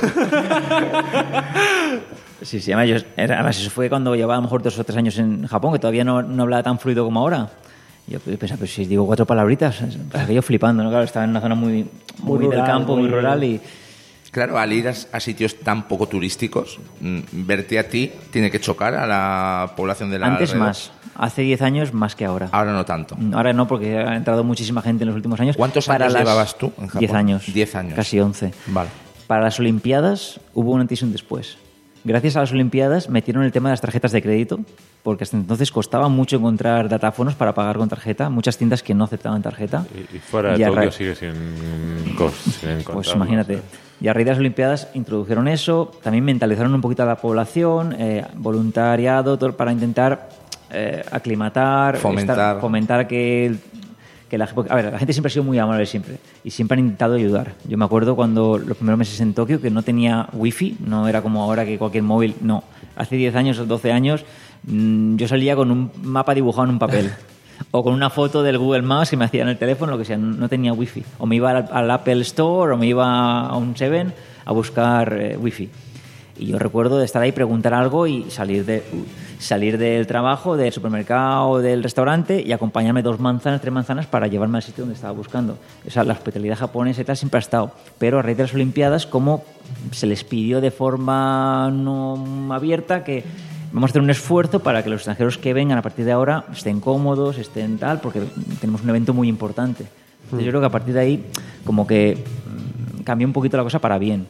Sí, sí, además, yo, además eso fue cuando llevaba a lo mejor dos o tres años en Japón, que todavía no, no hablaba tan fluido como ahora. Yo pensaba, pues si digo cuatro palabritas, pues aquello flipando, ¿no? Claro, estaba en una zona muy, muy, muy rural, del campo, muy, muy rural y... Claro, al ir a, a sitios tan poco turísticos, verte a ti tiene que chocar a la población de la Antes alrededor. Más, hace diez años más que ahora. Ahora no tanto. Ahora no, porque ha entrado muchísima gente en los últimos años. ¿Cuántos Para años las... llevabas tú en Japón? Diez años. Diez años. Casi once. Vale. Para las Olimpiadas hubo un antes y un después. Gracias a las Olimpiadas metieron el tema de las tarjetas de crédito, porque hasta entonces costaba mucho encontrar datáfonos para pagar con tarjeta, muchas tiendas que no aceptaban tarjeta. Y, y fuera de y Tokio ra... sigue sin, sin encontrar. Pues imagínate. Y a raíz de las Olimpiadas introdujeron eso, también mentalizaron un poquito a la población, eh, voluntariado, todo para intentar eh, aclimatar, fomentar, estar, fomentar que... Que la, a ver, la gente siempre ha sido muy amable siempre y siempre han intentado ayudar. Yo me acuerdo cuando los primeros meses en Tokio que no tenía wifi, no era como ahora que cualquier móvil, no. Hace diez años o doce años mmm, yo salía con un mapa dibujado en un papel o con una foto del Google Maps que me hacía en el teléfono, lo que sea, no tenía wifi. O me iba al, al Apple Store o me iba a un Seven a buscar eh, wifi. Y yo recuerdo de estar ahí, preguntar algo y salir de salir del trabajo, del supermercado, del restaurante y acompañarme dos manzanas, tres manzanas para llevarme al sitio donde estaba buscando. O sea, la hospitalidad japonesa y tal siempre ha estado. Pero a raíz de las Olimpiadas, como se les pidió de forma no abierta que vamos a hacer un esfuerzo para que los extranjeros que vengan a partir de ahora estén cómodos, estén tal, porque tenemos un evento muy importante. Entonces, yo creo que a partir de ahí como que cambió un poquito la cosa para bien.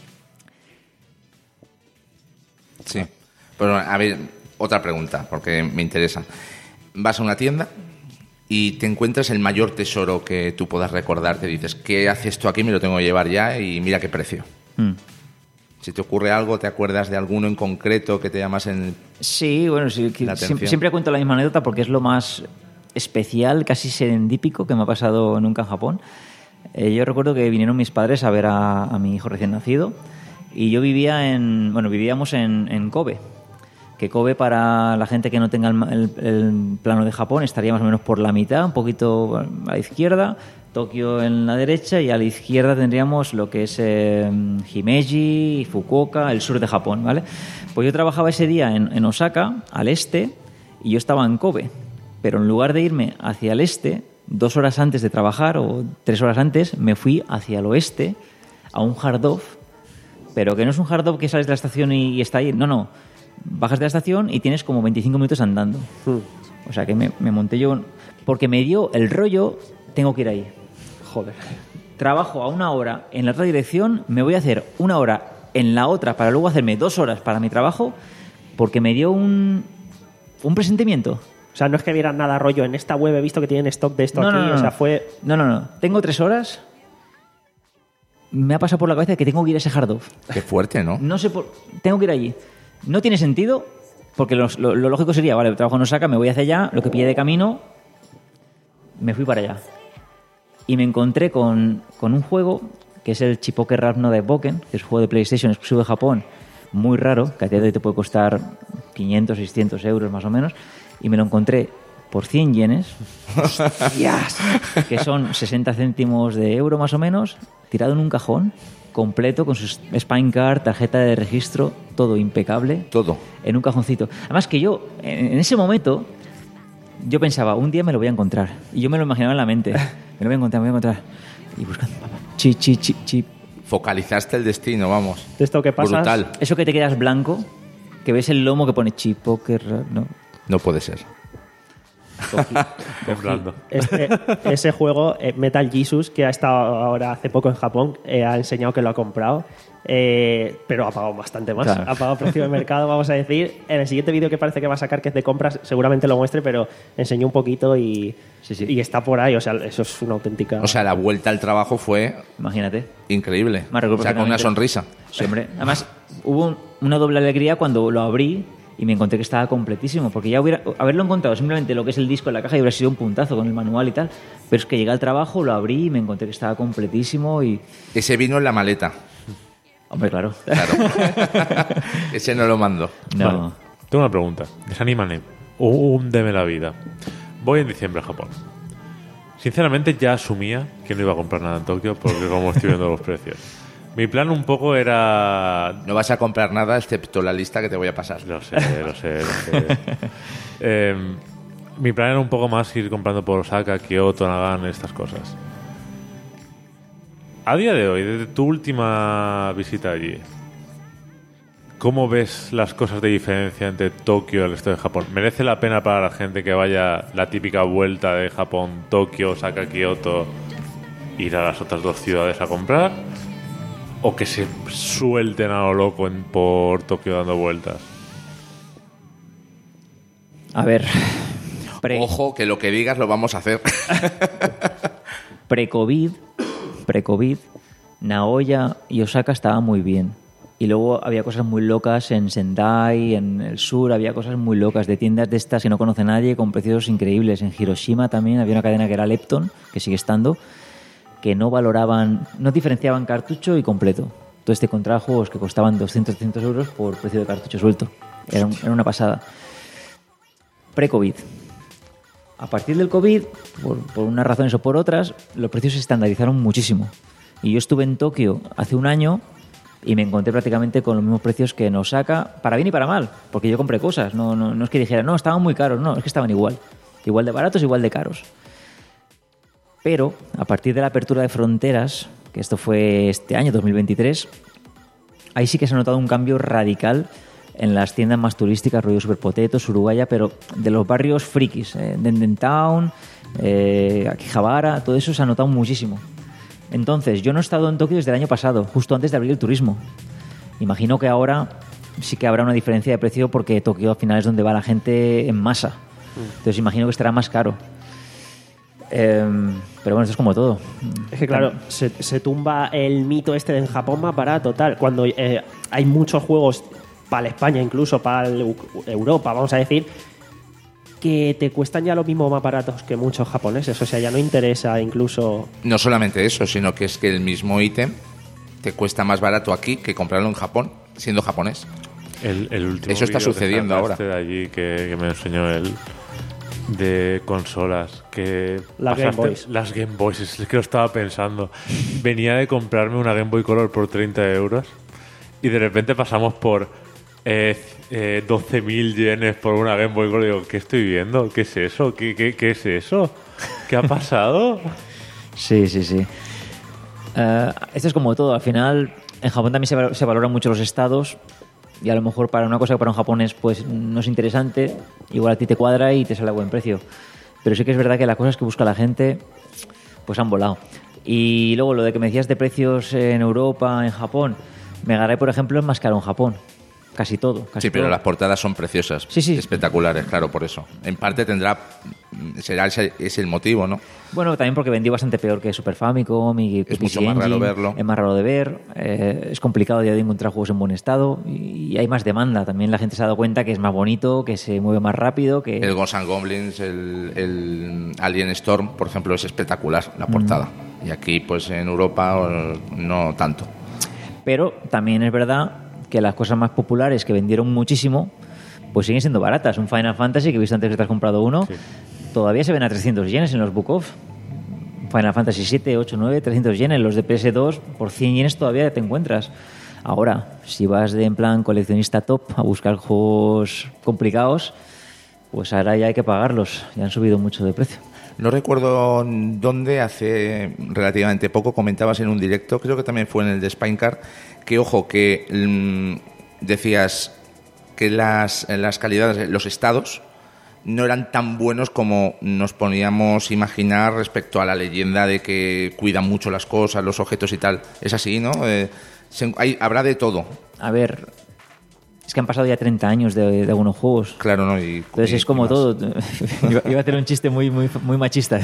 Sí. Pero, a ver, otra pregunta, porque me interesa. Vas a una tienda y te encuentras el mayor tesoro que tú puedas recordar, que dices, ¿qué hace esto aquí? Me lo tengo que llevar ya y mira qué precio. Mm. Si te ocurre algo, ¿te acuerdas de alguno en concreto que te llamas en Sí, bueno, sí, siempre, siempre cuento la misma anécdota porque es lo más especial, casi serendípico que me ha pasado nunca en Japón. Eh, yo recuerdo que vinieron mis padres a ver a, a mi hijo recién nacido. Y yo vivía en, bueno, vivíamos en, en Kobe, que Kobe para la gente que no tenga el, el, el plano de Japón estaría más o menos por la mitad, un poquito a la izquierda, Tokio en la derecha y a la izquierda tendríamos lo que es eh, Himeji, Fukuoka, el sur de Japón, ¿vale? Pues yo trabajaba ese día en, en Osaka, al este, y yo estaba en Kobe, pero en lugar de irme hacia el este, dos horas antes de trabajar o tres horas antes, me fui hacia el oeste a un hard off. Pero que no es un hard up que sales de la estación y, y está ahí. No, no. Bajas de la estación y tienes como veinticinco minutos andando. Mm. O sea que me, me monté yo... Porque me dio el rollo, tengo que ir ahí. Joder. Trabajo a una hora en la otra dirección, me voy a hacer una hora en la otra para luego hacerme dos horas para mi trabajo porque me dio un, un presentimiento. O sea, no es que vieran nada rollo. En esta web he visto que tienen stock de esto no, aquí. No, no, o sea, fue... No, no, no. Tengo tres horas... Me ha pasado por la cabeza que tengo que ir a ese hard off. Qué fuerte, ¿no? No sé por... Tengo que ir allí. No tiene sentido, porque lo, lo, lo lógico sería, vale, el trabajo no saca, me voy hacia allá, lo que pillé de camino, me fui para allá. Y me encontré con, con un juego, que es el Chipoke Rap no Boken, que es un juego de PlayStation exclusivo de Japón, muy raro, que a día de hoy te puede costar quinientos, seiscientos euros más o menos, y me lo encontré por cien yenes, ¡hostias!, que son sesenta céntimos de euro más o menos, tirado en un cajón, completo, con su Spine Card, tarjeta de registro, todo impecable. Todo. En un cajoncito. Además que yo, en, en ese momento, yo pensaba, un día me lo voy a encontrar. Y yo me lo imaginaba en la mente. Me lo voy a encontrar, me voy a encontrar. Y buscando, chi, chi, chi, chi. Focalizaste el destino, vamos. ¿Esto qué pasa? Brutal. Eso que te quedas blanco, que ves el lomo que pone Chipoke Rap, no. No puede ser. Cogí, cogí. Este, ese juego, eh, Metal Jesus, que ha estado ahora hace poco en Japón, eh, ha enseñado que lo ha comprado, eh, pero ha pagado bastante más. Claro. Ha pagado precio de mercado, vamos a decir. En el siguiente vídeo que parece que va a sacar, que es de compras, seguramente lo muestre, pero enseñó un poquito y, sí, sí. y está por ahí. O sea, eso es una auténtica... O sea, la vuelta al trabajo fue... Imagínate. Increíble. O sea, con una sonrisa. Sí, hombre. Además, hubo un, una doble alegría cuando lo abrí y me encontré que estaba completísimo, porque ya hubiera, haberlo encontrado simplemente lo que es el disco en la caja y hubiera sido un puntazo con el manual y tal, pero es que llegué al trabajo, lo abrí y me encontré que estaba completísimo y... Ese vino en la maleta. Hombre, claro. Claro. Ese no lo mando. No. Vale. Tengo una pregunta. Desanímame. Húndeme la vida. Voy en diciembre a Japón. Sinceramente ya asumía que no iba a comprar nada en Tokio porque como estoy viendo los precios. Mi plan un poco era... No vas a comprar nada excepto la lista que te voy a pasar. Lo sé, lo sé, lo sé. eh, mi plan era un poco más ir comprando por Osaka, Kioto, Nagano, estas cosas. A día de hoy, desde tu última visita allí, ¿cómo ves las cosas de diferencia entre Tokio y el resto de Japón? ¿Merece la pena para la gente que vaya la típica vuelta de Japón, Tokio, Osaka, Kioto, ir a las otras dos ciudades a comprar? ¿O que se suelten a lo loco en, por Tokio dando vueltas? A ver... Pre, Ojo, que lo que digas lo vamos a hacer. Pre-COVID, pre-COVID, Nagoya y Osaka estaban muy bien. Y luego había cosas muy locas en Sendai, en el sur, había cosas muy locas de tiendas de estas que no conoce nadie, con precios increíbles. En Hiroshima también había una cadena que era Lepton, que sigue estando, que no valoraban, no diferenciaban cartucho y completo. Entonces te encontraba juegos que costaban doscientos, trescientos euros por precio de cartucho suelto. Era, un, era una pasada. Pre-COVID. A partir del COVID, por, por unas razones o por otras, los precios se estandarizaron muchísimo. Y yo estuve en Tokio hace un año y me encontré prácticamente con los mismos precios que en Osaka, para bien y para mal, porque yo compré cosas. No, no, no es que dijera, no, estaban muy caros, no, es que estaban igual. Igual de baratos, igual de caros. Pero a partir de la apertura de fronteras, que esto fue este año, dos mil veintitrés, ahí sí que se ha notado un cambio radical en las tiendas más turísticas, rollo Super Potato, Surugaya, pero de los barrios frikis, eh, Denden Town, eh, Akihabara, todo eso se ha notado muchísimo. Entonces, yo no he estado en Tokio desde el año pasado, justo antes de abrir el turismo. Imagino que ahora sí que habrá una diferencia de precio porque Tokio al final es donde va la gente en masa. Entonces, imagino que estará más caro. Eh, pero bueno, esto es como todo. Es que claro, se, se tumba el mito este de en Japón más barato, tal. Cuando eh, hay muchos juegos para España, incluso para Europa, vamos a decir, que te cuestan ya lo mismo más baratos que muchos japoneses. O sea, ya no interesa incluso... No solamente eso, sino que es que el mismo ítem te cuesta más barato aquí que comprarlo en Japón, siendo japonés. El, el último Eso está vídeo sucediendo que ahora. de allí que, que me enseñó él, de consolas, que Las Game pasaste- Boys. Las Game Boys, es que lo estaba pensando. Venía de comprarme una Game Boy Color por treinta euros y de repente pasamos por eh, eh, doce mil yenes por una Game Boy Color. Digo, ¿qué estoy viendo? ¿Qué es eso? ¿Qué, qué, qué es eso? ¿Qué ha pasado? Sí, sí, sí. Eh, esto es como todo. Al final, en Japón también se, val- se valoran mucho los estados y a lo mejor para una cosa que para un japonés pues no es interesante, igual a ti te cuadra y te sale a buen precio. Pero sí que es verdad que las cosas que busca la gente pues han volado. Y luego lo de que me decías de precios en Europa, en Japón, Mega Drive, por ejemplo, es más caro en Japón. Casi todo. Casi Sí, pero todo. las portadas son preciosas, Sí, sí. espectaculares, claro, por eso. En parte tendrá, será ese, ese el motivo, ¿no? Bueno, también porque vendió bastante peor que Super Famicom y que Es P C mucho más raro Engine. verlo. Es más raro de ver. eh, es complicado ya de encontrar juegos en buen estado y, y hay más demanda. También la gente se ha dado cuenta que es más bonito, que se mueve más rápido, que... El Ghosts and Goblins, el, el Alien Storm, por ejemplo, es espectacular la portada. Y aquí, pues en Europa, eh, no tanto. Pero también es verdad que las cosas más populares que vendieron muchísimo pues siguen siendo baratas. Un Final Fantasy, que he visto antes que te has comprado uno, Sí. todavía se ven a trescientos yenes en los Book Off. Final Fantasy siete, ocho, nueve, trescientos yenes. Los de P S dos, por cien yenes todavía te encuentras. Ahora, si vas de en plan coleccionista top a buscar juegos complicados, pues ahora ya hay que pagarlos. Ya han subido mucho de precio. No recuerdo dónde, hace relativamente poco comentabas en un directo, creo que también fue en el de Spinecar, que ojo, que mm, decías que las, las calidades, los estados no eran tan buenos como nos poníamos a imaginar respecto a la leyenda de que cuidan mucho las cosas, los objetos y tal. Es así, ¿no? Eh, se- hay, habrá de todo, A ver, es que han pasado ya treinta años de, de algunos juegos. claro, ¿no? Y, Entonces y- es como y más. todo. Iba iba a hacer un chiste muy, muy, muy machista.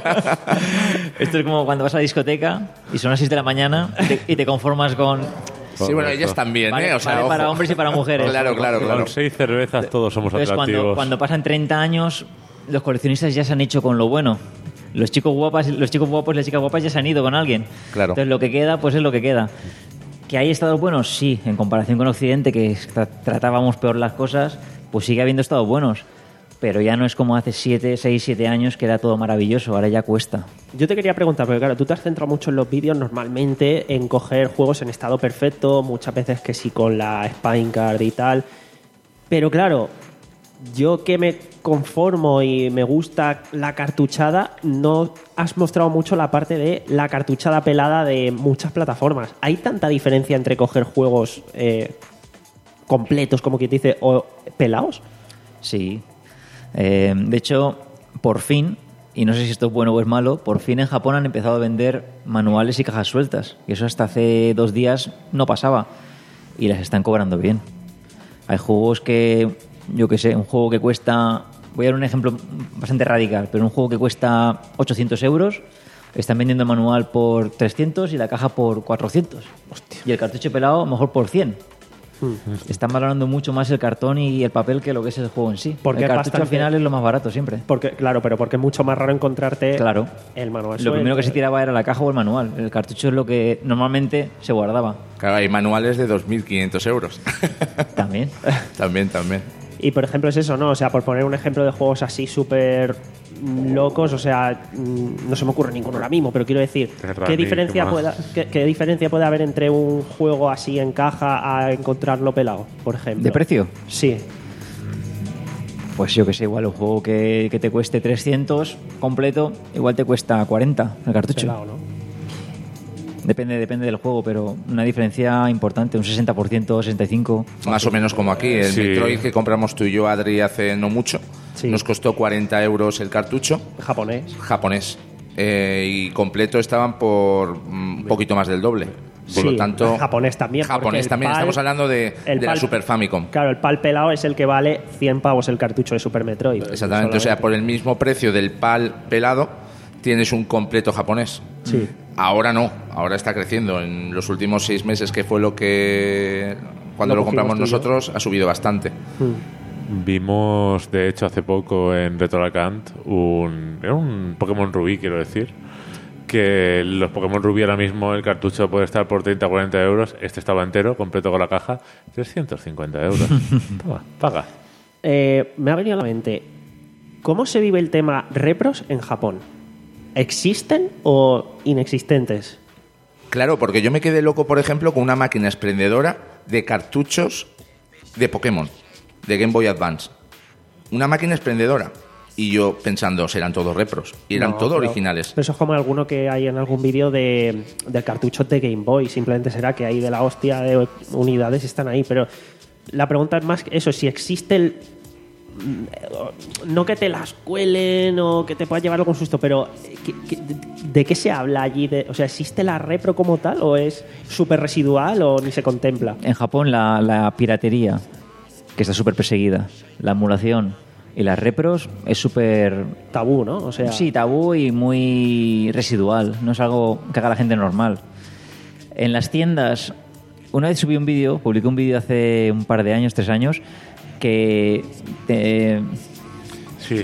Esto es como cuando vas a la discoteca y son las seis de la mañana y te, y te conformas con Sí, bueno, ellas también, Vale, ¿eh? O sea, vale ojo. para hombres y para mujeres. Claro, claro, claro. Con seis cervezas todos somos Entonces, atractivos. cuando, cuando pasan treinta años, los coleccionistas ya se han hecho con lo bueno. Los chicos guapas, los chicos guapos y las chicas guapas ya se han ido con alguien. Claro. Entonces, lo que queda, pues es lo que queda. ¿Que hay estados buenos? Sí. En comparación con Occidente, que tra- tratábamos peor las cosas, pues sigue habiendo estados buenos. Pero ya no es como hace siete, seis, siete años que era todo maravilloso. Ahora ya cuesta. Yo te quería preguntar, porque claro, tú te has centrado mucho en los vídeos normalmente en coger juegos en estado perfecto, muchas veces que sí con la Spine Card y tal. Pero claro, yo que me conformo y me gusta la cartuchada, no has mostrado mucho la parte de la cartuchada pelada de muchas plataformas. ¿Hay tanta diferencia entre coger juegos eh, completos, como quien dice, o pelados? Sí. Eh, de hecho, por fin, y no sé si esto es bueno o es malo, por fin en Japón han empezado a vender manuales y cajas sueltas. Y eso hasta hace dos días no pasaba. Y las están cobrando bien. Hay juegos que, yo qué sé, un juego que cuesta... Voy a dar un ejemplo bastante radical, pero un juego que cuesta ochocientos euros, están vendiendo el manual por trescientos y la caja por cuatrocientos. Hostia. Y el cartucho pelado mejor por cien. Están valorando mucho más el cartón y el papel que lo que es el juego en sí. Porque el es cartucho bastante- al final es lo más barato siempre. Porque, claro, pero porque es mucho más raro encontrarte Claro. el manual. Lo suelto. primero que se tiraba era la caja o el manual. El cartucho es lo que normalmente se guardaba. Claro, hay manuales de dos mil quinientos euros. También. También, también. Y por ejemplo es eso, ¿no? O sea, por poner un ejemplo de juegos así súper locos, o sea, mm, no se me ocurre ninguno ahora mismo, pero quiero decir, Terranigma. ¿qué diferencia, pueda, qué, qué diferencia puede haber entre un juego así en caja a encontrarlo pelado, por ejemplo? ¿De precio? Sí. Pues yo que sé, igual un juego que, que te cueste trescientos completo, igual te cuesta cuarenta el cartucho. Pelado, ¿no? Depende, depende del juego, pero una diferencia importante, un sesenta por ciento, sesenta y cinco por ciento. Más o menos como aquí. El Sí. Metroid que compramos tú y yo, Adri, hace no mucho, Sí. nos costó cuarenta euros el cartucho, Japonés. japonés. Eh, y completo estaban por mm, un poquito más del doble. Por Sí, lo tanto, japonés también, porque Japonés el también. PAL- Estamos hablando de, el de la PAL- Super Famicom. Claro, el PAL pelado es el que vale cien pavos el cartucho de Super Metroid. Exactamente. O sea, por el mismo precio del PAL pelado, tienes un completo japonés. Sí. Ahora no, ahora está creciendo. En los últimos seis meses, que fue lo que cuando Lo lo, compramos cogimos tú y yo. nosotros, ha subido bastante. Vimos, de hecho, hace poco en Retrolacant un, era un Pokémon Rubí, quiero decir, que los Pokémon Rubí ahora mismo el cartucho puede estar por treinta o cuarenta euros. Este estaba entero, completo con la caja, trescientos cincuenta euros. Toma, paga. Eh, me ha venido a la mente, ¿cómo se vive el tema repros en Japón? ¿Existen o inexistentes? Claro, porque yo me quedé loco, por ejemplo, con una máquina expendedora de cartuchos de Pokémon, de Game Boy Advance. Una máquina expendedora. Y yo pensando, serán todos repros. Y eran No, todos pero- originales. pero eso es como alguno que hay en algún vídeo de, del cartucho de Game Boy. Simplemente será que hay de la hostia de unidades están ahí. Pero la pregunta es más que eso, si existe el... No que te las cuelen o que te pueda llevar algún susto, pero ¿qué- qué- ¿de qué se habla allí? De- o sea, ¿existe la repro como tal o es súper residual o ni se contempla? En Japón la, la piratería, que está súper perseguida, la emulación y las repros es súper... Tabú, ¿no? O sea, Sí, tabú y muy residual. No es algo que haga la gente normal. En las tiendas, una vez subí un vídeo, publiqué un vídeo hace un par de años, tres años, que te- Sí.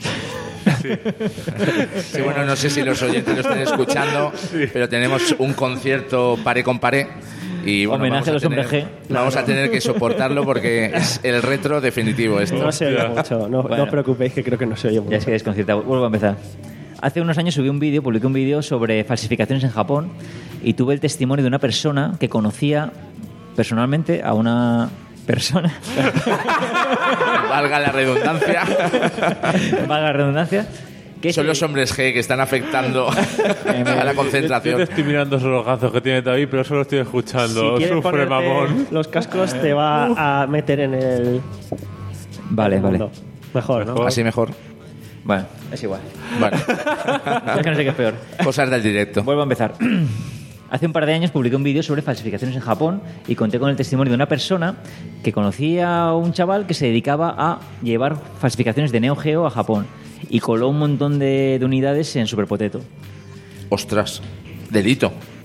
Sí, bueno, no sé si los oyentes lo están escuchando, pero tenemos un concierto paré con paré. Y bueno, Homenaje a los tener, hombres G. vamos a tener que soportarlo porque es el retro definitivo esto. no se oye Hostia. mucho. No, Bueno. no os preocupéis que creo que no se oye mucho. Ya es que desconciertado. Vuelvo a empezar. Hace unos años subí un vídeo, publiqué un vídeo sobre falsificaciones en Japón y tuve el testimonio de una persona que conocía personalmente a una persona, Valga la redundancia. valga la redundancia, que Son se- los hombres G que están afectando a la Yo te concentración. estoy mirando esos ojazos que tiene David, pero solo estoy escuchando. Si quieres Sufre, ponerte mamón. los cascos te va a meter en el Vale, el vale. mundo. Mejor, ¿no? Mejor. Así mejor. Bueno, es igual. Bueno, Es que no sé qué es peor. cosas del directo. Vuelvo a empezar. Hace un par de años publiqué un vídeo sobre falsificaciones en Japón y conté con el testimonio de una persona que conocía a un chaval que se dedicaba a llevar falsificaciones de Neo Geo a Japón y coló un montón de, de unidades en Super Potato. Ostras, delito.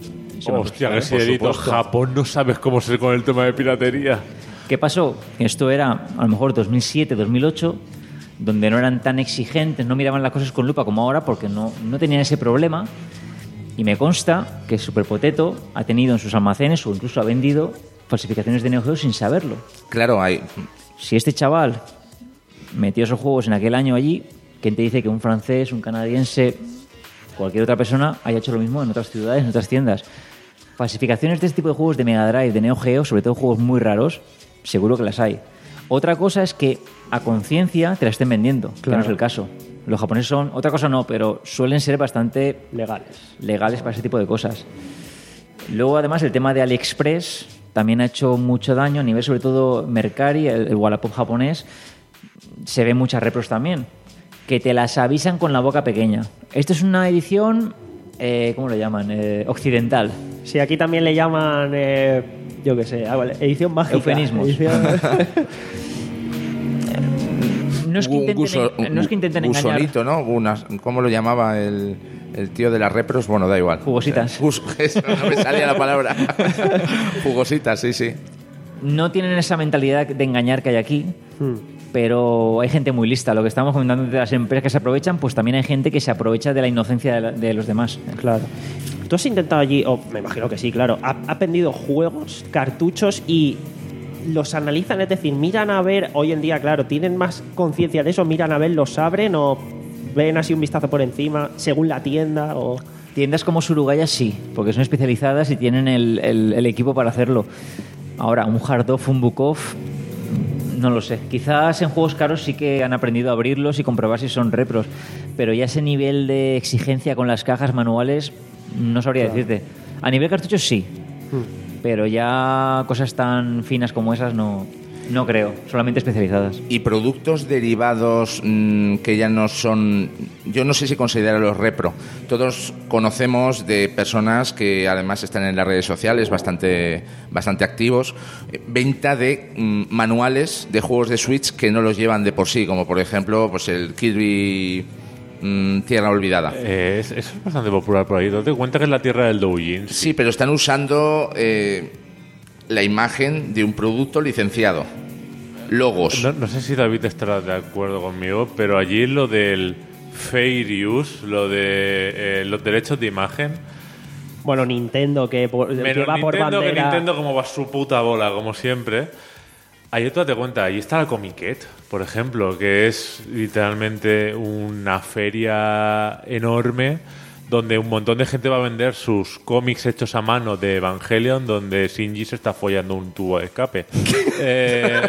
Eso me Hostia, gusta, que ¿eh? si edito Japón no sabes cómo ser con el tema de piratería. ¿Qué pasó? Esto era a lo mejor dos mil siete, dos mil ocho, donde no eran tan exigentes, no miraban las cosas con lupa como ahora porque no, no tenían ese problema. Y me consta que Super Potato ha tenido en sus almacenes o incluso ha vendido falsificaciones de Neo Geo sin saberlo. Claro, hay... Si este chaval metió esos juegos en aquel año allí, ¿quién te dice que un francés, un canadiense, cualquier otra persona haya hecho lo mismo en otras ciudades, en otras tiendas? Falsificaciones de este tipo de juegos de Mega Drive, de Neo Geo, sobre todo juegos muy raros, seguro que las hay. Otra cosa es que a conciencia te la estén vendiendo, claro. Que no es el caso. Los japoneses son, otra cosa no, pero suelen ser bastante legales. legales para ese tipo de cosas. Luego, además, el tema de AliExpress también ha hecho mucho daño a nivel, sobre todo, Mercari, el, el Wallapop japonés. Se ven muchas repros también, que te las avisan con la boca pequeña. Esto es una edición, eh, ¿cómo lo llaman? Eh, occidental. Sí, aquí también le llaman, eh, yo qué sé, edición mágica. Eufemismos. Edición... No es que intenten, guso, no es que intenten engañar. ¿No? Unas, ¿cómo lo llamaba el, el tío de las repros? Bueno, da igual. Jugositas. Gus, eso no me salía la palabra. Jugositas, sí, sí. No tienen esa mentalidad de engañar que hay aquí, hmm. pero hay gente muy lista. Lo que estamos comentando de las empresas que se aprovechan, pues también hay gente que se aprovecha de la inocencia de, la, de los demás. Claro. ¿Tú has intentado allí, o oh, me imagino que sí, claro, ha, ha vendido juegos, cartuchos y... los analizan, es decir, miran a ver, hoy en día, claro, tienen más conciencia de eso, miran a ver, los abren o ven así un vistazo por encima, según la tienda o... Tiendas como Surugaya sí, porque son especializadas y tienen el, el, el equipo para hacerlo. Ahora, un Hardov, un Bukov, no lo sé. Quizás en juegos caros sí que han aprendido a abrirlos y comprobar si son repros, pero ya ese nivel de exigencia con las cajas manuales no sabría claro. decirte. A nivel cartuchos sí. Hmm. Pero ya cosas tan finas como esas no, no creo, solamente especializadas. Y productos derivados mmm, que ya no son, yo no sé si considerarlos repro. Todos conocemos de personas que además están en las redes sociales bastante, bastante activos, venta de mmm, manuales de juegos de Switch que no los llevan de por sí, como por ejemplo pues el Kirby... Tierra Olvidada. Eh, es, eso es bastante popular por ahí. ¿Te das cuenta que es la tierra del doujin? Sí, pero están usando eh, la imagen de un producto licenciado. Logos. No, no sé si David estará de acuerdo conmigo, pero allí lo del fair use, lo de eh, los derechos de imagen. Bueno, Nintendo que, por, Menos que va Nintendo, por bandera. Que Nintendo como va su puta bola, como siempre. Ahí tú date cuenta, ahí está la Comiquet, por ejemplo, que es literalmente una feria enorme donde un montón de gente va a vender sus cómics hechos a mano de Evangelion, donde Shinji se está follando un tubo de escape. eh,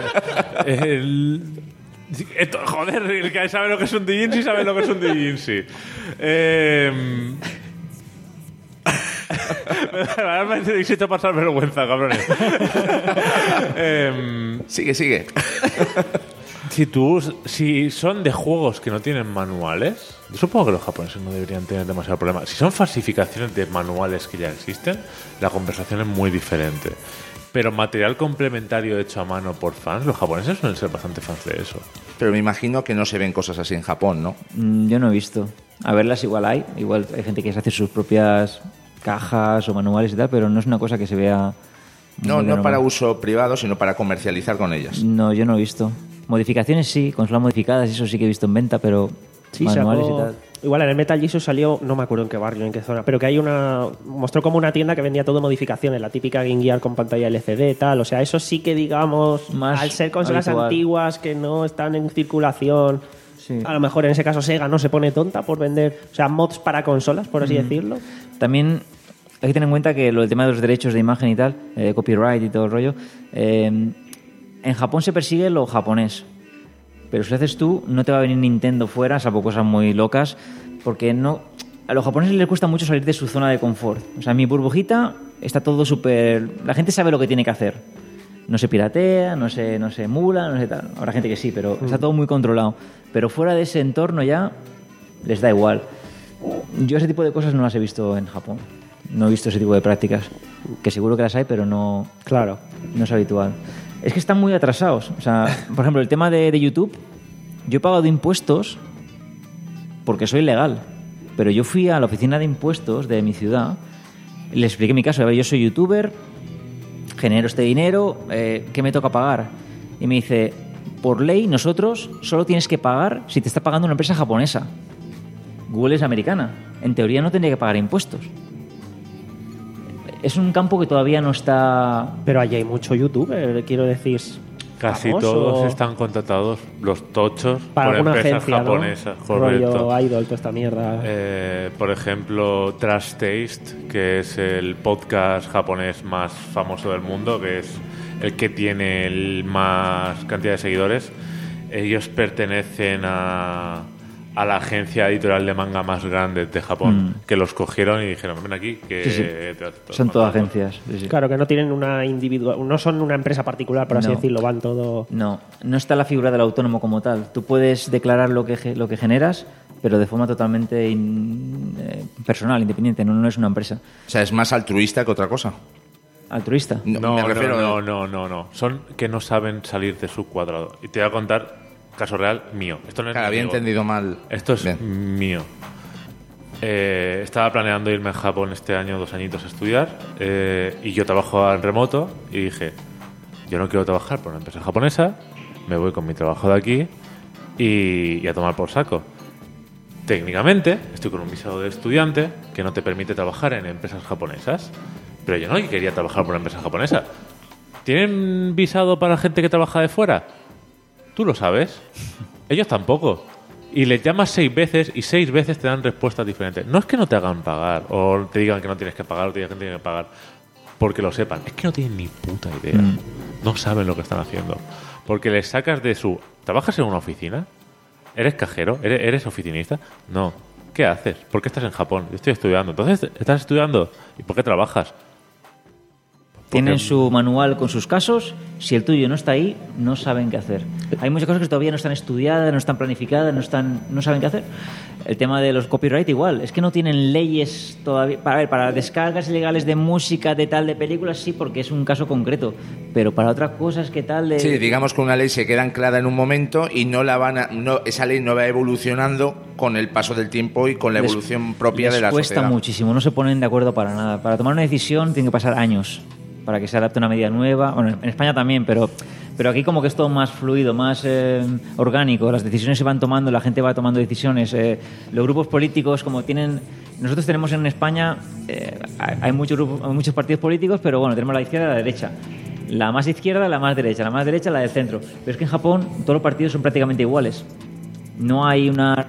el, esto, joder, el que sabe lo que es un doujinshi sabe lo que es un doujinshi. Eh, me necesito pasar vergüenza, cabrones. eh, sigue, sigue. Si tú, si son de juegos que no tienen manuales, yo supongo que los japoneses no deberían tener demasiado problema. Si son falsificaciones de manuales que ya existen, la conversación es muy diferente. Pero material complementario hecho a mano por fans, los japoneses suelen ser bastante fans de eso. Pero me imagino que no se ven cosas así en Japón, ¿no? Mm, yo no he visto. A verlas igual hay. Igual hay gente que se hace sus propias cajas o manuales y tal, pero no es una cosa que se vea... No, no para uso privado, sino para comercializar con ellas. No, yo no he visto. Modificaciones sí, consolas modificadas, eso sí que he visto en venta, pero sí, manuales sacó... y tal. Igual en el Metal Gear salió, no me acuerdo en qué barrio, en qué zona, pero que hay una... Mostró como una tienda que vendía todo modificaciones, la típica Game Gear con pantalla L C D, tal. O sea, eso sí que, digamos, más al ser consolas habitual. Antiguas que no están en circulación... Sí. A lo mejor en ese caso Sega no se pone tonta por vender, o sea, mods para consolas, por así mm. decirlo. También hay que tener en cuenta que lo del tema de los derechos de imagen y tal, eh, copyright y todo el rollo, eh, en Japón se persigue lo japonés. Pero si lo haces tú, no te va a venir Nintendo fuera, salvo cosas muy locas, porque no... A los japoneses les cuesta mucho salir de su zona de confort. O sea, en mi burbujita está todo súper... La gente sabe lo que tiene que hacer. No se piratea, no se, no se emula, no se tal. Habrá gente que sí, pero mm. está todo muy controlado. Pero fuera de ese entorno ya les da igual. Yo ese tipo de cosas no las he visto en Japón. No he visto ese tipo de prácticas. Que seguro que las hay, pero no... Claro. No es habitual. Es que están muy atrasados. O sea, por ejemplo, el tema de, de YouTube, yo he pagado impuestos porque soy legal. Pero yo fui a la oficina de impuestos de mi ciudad Le expliqué mi caso. A ver, yo soy youtuber, genero este dinero, eh, ¿qué me toca pagar? Y me dice, por ley, nosotros solo tienes que pagar si te está pagando una empresa japonesa. Google es americana. En teoría no tendría que pagar impuestos. Es un campo que todavía no está... Pero allí hay mucho youtuber, quiero decir... Casi famoso, todos están contratados, los tochos, para por alguna empresas agencia, japonesas. ¿no? Correcto. Rollo Idol, toda esta mierda. Eh, por ejemplo, Trash Taste, que es el podcast japonés más famoso del mundo, que es el que tiene el más cantidad de seguidores. Ellos pertenecen a, a la agencia editorial de manga más grande de Japón, mm. que los cogieron y dijeron, ven aquí, que sí, sí. te son todas agencias. Sí, sí. Claro, que no tienen una individual, no son una empresa particular, por así no. decirlo, van todo... No, no está la figura del autónomo como tal. Tú puedes declarar lo que, lo que generas, pero de forma totalmente in, eh, personal, independiente, no, no es una empresa. O sea, es más altruista que otra cosa. ¿Altruista? No, No, me refiero no, a- no, no, no. Son que no saben salir de su cuadrado. Y te voy a contar, caso real, mío. Esto no es Claro, había mío. entendido mal. Esto es Bien. mío. Eh, estaba planeando irme a Japón este año, dos añitos a estudiar, eh, y yo trabajo en remoto y dije, yo no quiero trabajar por una empresa japonesa, me voy con mi trabajo de aquí y, y a tomar por saco. Técnicamente, estoy con un visado de estudiante que no te permite trabajar en empresas japonesas, pero yo no quería trabajar por una empresa japonesa. ¿Tienen visado para gente que trabaja de fuera? Tú lo sabes. Ellos tampoco. Y les llamas seis veces y seis veces te dan respuestas diferentes. No es que no te hagan pagar o te digan que no tienes que pagar o te digan que tienes que pagar porque lo sepan. Es que no tienen ni puta idea. Mm. No saben lo que están haciendo. Porque les sacas de su... ¿Trabajas en una oficina? ¿Eres cajero? ¿Eres, eres oficinista? No. ¿Qué haces? ¿Por qué estás en Japón? Yo estoy estudiando. Entonces, ¿estás estudiando? ¿Y por qué trabajas? Tienen Porque- su manual con sus casos. Si el tuyo no está ahí, no saben qué hacer. Hay muchas cosas que todavía no están estudiadas, no están planificadas, no están, no saben qué hacer. El tema de los copyright igual. Es que no tienen leyes todavía. Para ver, para descargas ilegales de música, de tal, de películas, sí, porque es un caso concreto. Pero para otras cosas, ¿qué tal? De... Sí, digamos que una ley se queda anclada en un momento y no la van a, no, esa ley no va evolucionando con el paso del tiempo y con la Les- evolución propia les de la cuesta sociedad. muchísimo, no se ponen de acuerdo para nada. Para tomar una decisión tienen que pasar años para que se adapte a una medida nueva. Bueno, en España también, pero, pero aquí como que es todo más fluido, más eh, orgánico. Las decisiones se van tomando, la gente va tomando decisiones. Eh, los grupos políticos, como tienen... Nosotros tenemos en España, eh, hay, muchos grupos, hay muchos partidos políticos, pero bueno, tenemos la izquierda y la derecha. La más izquierda, la más derecha, la más derecha, la del centro. Pero es que en Japón todos los partidos son prácticamente iguales. No hay una...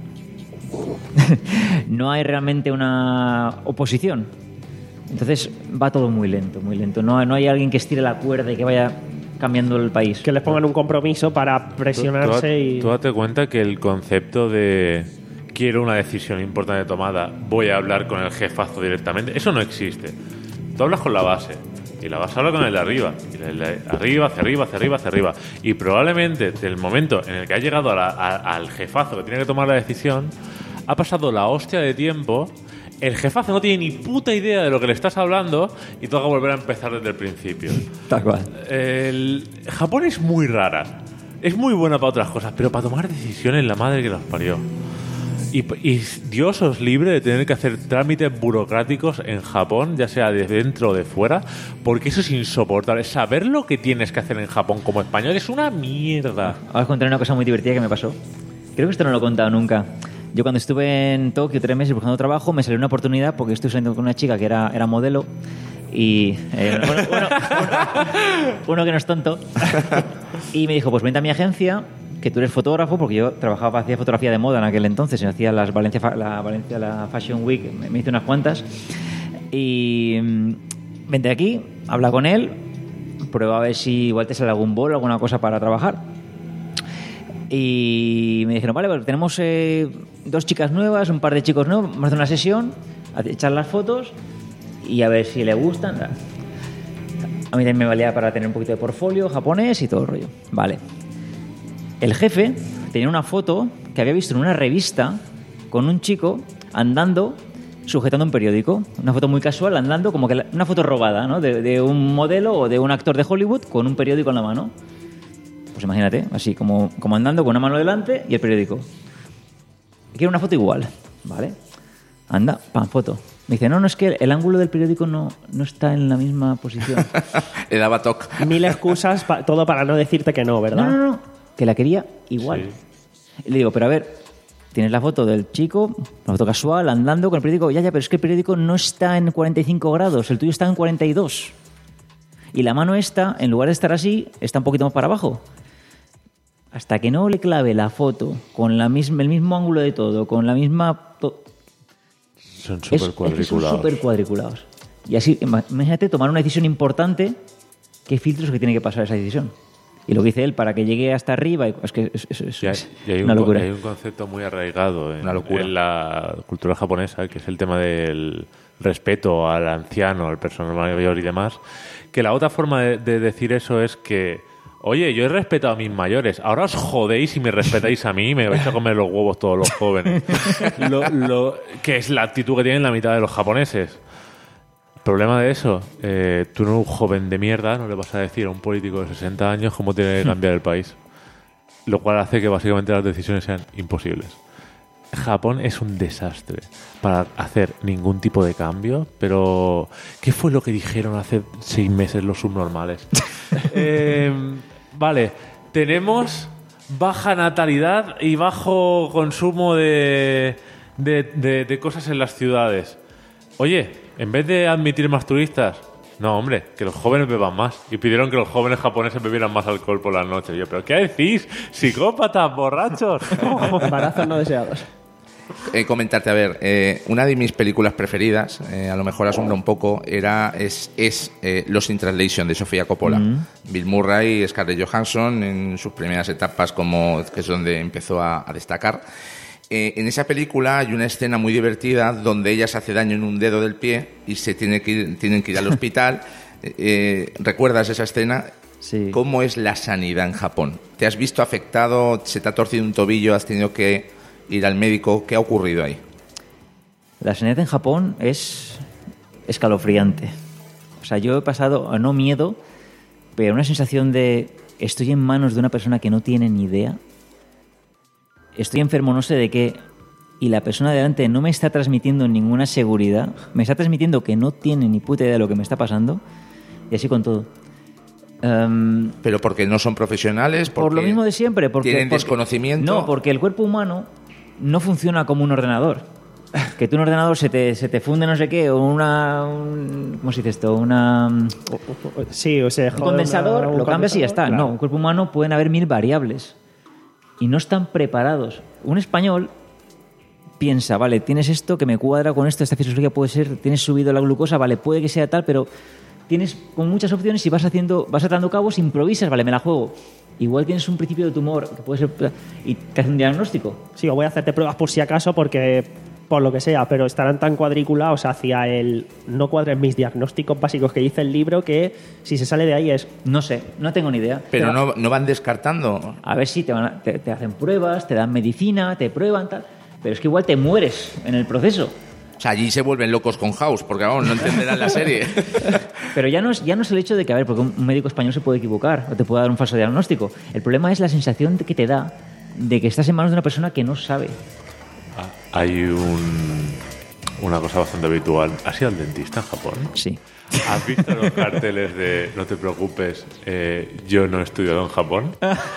no hay realmente una oposición. Entonces va todo muy lento, muy lento. No, no hay alguien que estire la cuerda y que vaya cambiando el país. Que les pongan un compromiso para Tú- presionarse tú, y... tú date cuenta que el concepto de quiero una decisión importante tomada, voy a hablar con el jefazo directamente, eso no existe. Tú hablas con la base y la base habla con el de arriba, y el de arriba, hacia arriba, hacia arriba, hacia arriba. Y probablemente del momento en el que ha llegado a la- a- al jefazo que tiene que tomar la decisión, ha pasado la hostia de tiempo. El jefazo no tiene ni puta idea de lo que le estás hablando y toca volver a empezar desde el principio. Tal cual. El Japón es muy rara. Es muy buena para otras cosas, pero para tomar decisiones la madre que las parió. Y, y Dios os libre de tener que hacer trámites burocráticos en Japón, ya sea de dentro o de fuera, porque eso es insoportable. Saber lo que tienes que hacer en Japón como español es una mierda. Ahora os contaré una cosa muy divertida que me pasó. Creo que esto no lo he contado nunca. Yo cuando estuve en Tokio tres meses buscando trabajo, me salió una oportunidad porque estuve saliendo con una chica que era, era modelo y... eh, bueno, bueno, uno, uno que no es tonto. Y me dijo, pues vente a mi agencia, que tú eres fotógrafo, porque yo trabajaba, hacía fotografía de moda en aquel entonces, y hacía las Valencia, Fa- la Valencia la Fashion Week, me, me hice unas cuantas. Y mm, vente aquí, habla con él, prueba a ver si igual te sale algún bolo, alguna cosa para trabajar. Y me dijeron, vale, pues tenemos eh, dos chicas nuevas, un par de chicos nuevos, vamos a hacer una sesión, a echar las fotos y a ver si le gustan. A mí también me valía para tener un poquito de portfolio japonés y todo el rollo. Vale. El jefe tenía una foto que había visto en una revista con un chico andando sujetando un periódico. Una foto muy casual, andando como que la- una foto robada, ¿no? De, de un modelo o de un actor de Hollywood con un periódico en la mano. Pues imagínate, así como, como andando con una mano delante y el periódico. Quiero una foto igual, ¿vale? Anda, pam, foto. Me dice, no, no, es que el ángulo del periódico no, no está en la misma posición. Le daba toque. Mil excusas, pa- todo para no decirte que no, ¿verdad? No, no, no, que la quería igual. Sí. Y le digo, pero a ver, tienes la foto del chico, la foto casual, andando con el periódico. Ya, ya, pero es que el periódico no está en cuarenta y cinco grados, el tuyo está en cuarenta y dos. Y la mano esta, en lugar de estar así, está un poquito más para abajo. Hasta que no le clave la foto con la misma, el mismo ángulo de todo, con la misma... to- Son es- súper es que son cuadriculados. súper cuadriculados. Y así, ima- imagínate tomar una decisión importante, qué filtros que tiene que pasar esa decisión. Y lo que dice él, para que llegue hasta arriba, y- es que es, es- es- Y hay, es y hay una un, co- locura. hay un concepto muy arraigado en, Una locura. en la cultura japonesa, que es el tema del respeto al anciano, al personal mayor y demás. Que la otra forma de, de decir eso es que, oye, yo he respetado a mis mayores, ahora os jodéis y me respetáis a mí y me vais a comer los huevos todos los jóvenes. lo, lo- que es la actitud que tienen la mitad de los japoneses. Problema de eso, eh, tú no un joven de mierda no le vas a decir a un político de sesenta años cómo tiene que cambiar el país, lo cual hace que básicamente las decisiones sean imposibles. Japón es un desastre para hacer ningún tipo de cambio, pero ¿qué fue lo que dijeron hace seis meses los subnormales? Eh, vale, tenemos baja natalidad y bajo consumo de, de, de- de cosas en las ciudades. Oye, en vez de admitir más turistas, no, hombre, que los jóvenes beban más. Y pidieron que los jóvenes japoneses bebieran más alcohol por las noches. Y yo, ¿pero qué decís? ¡Psicópatas, borrachos! Embarazos no deseados. Eh, comentarte, a ver, eh, una de mis películas preferidas, eh, a lo mejor asombra un poco, era es, es eh, Lost in Translation de Sofía Coppola. Bill Murray y Scarlett Johansson en sus primeras etapas, como que es donde empezó a, a destacar. Eh, en esa película hay una escena muy divertida donde ella se hace daño en un dedo del pie y se tiene que ir, tienen que ir al hospital. Eh, ¿Recuerdas esa escena? Sí. ¿Cómo es la sanidad en Japón? ¿Te has visto afectado? ¿Se te ha torcido un tobillo? ¿Has tenido que ir al médico? ¿Qué ha ocurrido ahí? La sanidad en Japón es escalofriante. O sea, yo he pasado, no miedo, pero una sensación de estoy en manos de una persona que no tiene ni idea. Estoy enfermo, no sé de qué, y la persona de delante no me está transmitiendo ninguna seguridad. Me está transmitiendo que no tiene ni puta idea de lo que me está pasando. Y así con todo. Em, ¿Pero porque no son profesionales? por porque lo mismo de siempre. Porque, ¿Tienen porque- desconocimiento? No, porque el cuerpo humano no funciona como un ordenador. Que tú un ordenador se te, se te funde no sé qué, o una... un- ¿cómo se dice esto? Una, un Sí, o sea, joder, condensador, una- un lo cambias y ya está. condensador, No, un cuerpo humano pueden haber mil variables. Y no están preparados. Un español piensa, vale, tienes esto que me cuadra con esto, esta fisiología puede ser, tienes subido la glucosa, vale, puede que sea tal, pero tienes con muchas opciones y vas haciendo, vas atando cabos, improvisas, vale, me la juego. Igual tienes un principio de tumor que puede ser y te hace un diagnóstico. Sí, o voy a hacerte pruebas por si acaso, porque por lo que sea, pero estarán tan cuadriculados hacia el no cuadren mis diagnósticos básicos que dice el libro que si se sale de ahí es... No sé, no tengo ni idea. Pero no, no van descartando. A ver si te, van a- te, te hacen pruebas, te dan medicina, te prueban, tal. Pero es que igual te mueres en el proceso. O sea, allí se vuelven locos con House, porque vamos, no entenderán la serie. Pero ya no, es, ya no es el hecho de que, a ver, porque un médico español se puede equivocar o te puede dar un falso diagnóstico. El problema es la sensación de que te da de que estás en manos de una persona que no sabe. Ah, Hay un, una cosa bastante habitual. ¿Has ido al dentista en Japón? Sí. ¿Has visto los carteles de no te preocupes, eh, yo no he estudiado en Japón?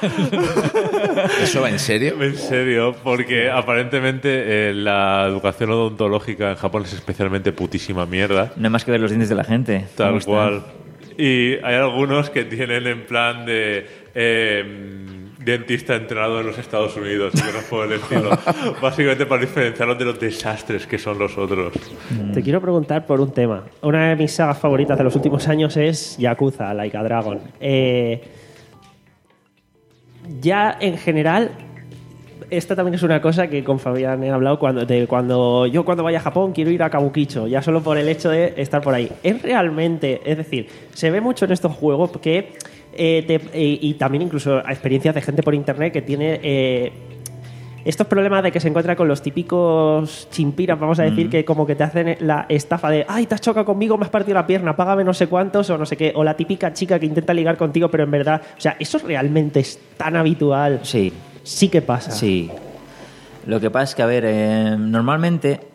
¿Eso va en serio? En serio, porque aparentemente eh, la educación odontológica en Japón es especialmente putísima mierda. No hay más que ver los dientes de la gente. Tal cómo están. cual. Y hay algunos que tienen en plan de eh, dentista entrenado en los Estados Unidos y cosas por el estilo. Básicamente para diferenciarlos de los desastres que son los otros. Te quiero preguntar por un tema. Una de mis sagas favoritas de los últimos años es Yakuza, Like a Dragon. Eh, ya en general, esta también es una cosa que con Fabián he hablado cuando, de cuando yo cuando vaya a Japón quiero ir a Kabukicho, ya solo por el hecho de estar por ahí. Es realmente, es decir, se ve mucho en estos juegos que eh, te- eh, y también incluso a experiencias de gente por internet que tiene eh, estos problemas de que se encuentra con los típicos chimpiras, vamos a decir, que como que te hacen la estafa de ay, te has chocado conmigo, me has partido la pierna, págame no sé cuántos o no sé qué, o la típica chica que intenta ligar contigo pero en verdad, o sea, eso realmente es tan habitual. Sí, Sí que pasa. sí. Lo que pasa es que, a ver, eh, normalmente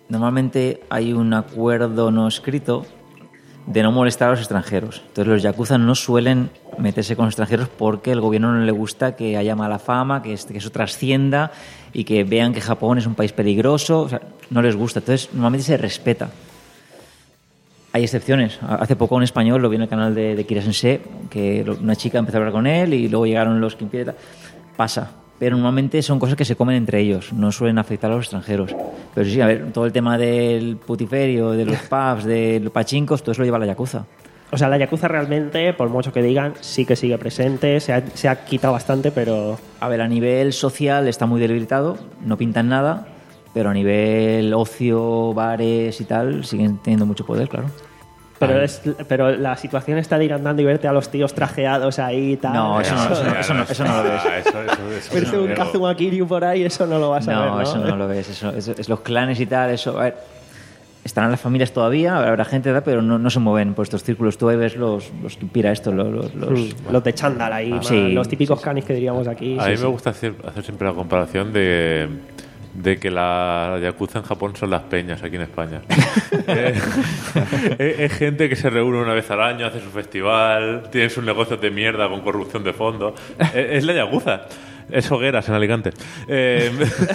normalmente hay un acuerdo no escrito de no molestar a los extranjeros. Entonces los yakuza no suelen meterse con los extranjeros porque el gobierno no le gusta que haya mala fama, que, que eso trascienda y que vean que Japón es un país peligroso. O sea, no les gusta. Entonces normalmente se respeta. Hay excepciones. Hace poco un español lo vi en el canal de, de Kira Sensei, que una chica empezó a hablar con él y luego llegaron los Kimpire y tal. Pasa. Pero normalmente son cosas que se comen entre ellos, no suelen afectar a los extranjeros. Pero sí, a ver, todo el tema del putiferio, de los pubs, de los pachincos, todo eso lo lleva la yakuza. O sea, la yakuza realmente, por mucho que digan, sí que sigue presente, se ha, se ha quitado bastante, pero... A ver, a nivel social está muy debilitado, no pintan nada, pero a nivel ocio, bares y tal, siguen teniendo mucho poder, claro. Pero, es, pero la situación está de ir andando y verte a los tíos trajeados ahí y tal. No, eso no, eso no, eso no, eso no lo ves. Eso, eso, eso, Verte un Kazuma Kiryu por ahí, eso no lo vas a no, ver, ¿no? eso no lo ves. Eso, eso, es los clanes y tal, eso... A ver, estarán las familias todavía, habrá gente, pero no, no se mueven por estos círculos. Tú ahí ves los, los Kimpira estos, los... Los, los, mm, los de chándal ahí, ah, sí, los típicos sí, canis que diríamos aquí. A sí, mí sí. me gusta hacer, hacer siempre la comparación de... de que la yakuza en Japón son las peñas aquí en España. eh, es, es gente que se reúne una vez al año, hace su festival, tiene sus negocios de mierda con corrupción de fondo. Es, es la yakuza. Es Hogueras en Alicante. Eh,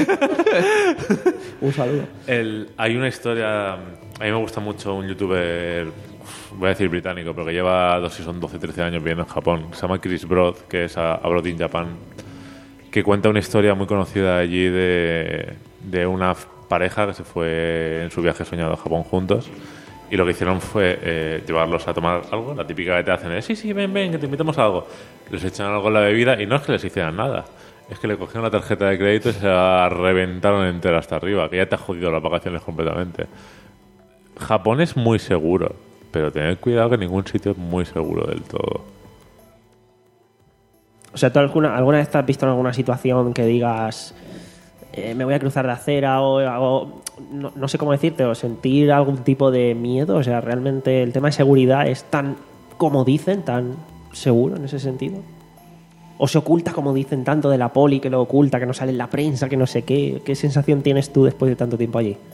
Un saludo. el, hay una historia... A mí me gusta mucho un youtuber, voy a decir británico, pero que lleva dos, si son doce, trece años viviendo en Japón. Se llama Chris Broad, que es a, Abroad in Japan, que cuenta una historia muy conocida allí de, de una pareja que se fue en su viaje soñado a Japón juntos, y lo que hicieron fue eh, llevarlos a tomar algo. La típica que te hacen es, sí, sí, ven, ven, que te invitamos a algo. Les echan algo en la bebida y no es que les hicieran nada, es que le cogieron la tarjeta de crédito y se la reventaron entera hasta arriba, que ya te ha jodido las vacaciones completamente. Japón es muy seguro, pero tened cuidado que ningún sitio es muy seguro del todo. O sea, ¿tú alguna, alguna vez te has visto en alguna situación que digas eh, me voy a cruzar de acera o, o no, no sé cómo decirte, o sentir algún tipo de miedo? O sea, ¿realmente el tema de seguridad es tan, como dicen, tan seguro en ese sentido? ¿O se oculta, como dicen, tanto de la poli, que lo oculta, que no sale en la prensa, que no sé qué? ¿Qué sensación tienes tú después de tanto tiempo allí?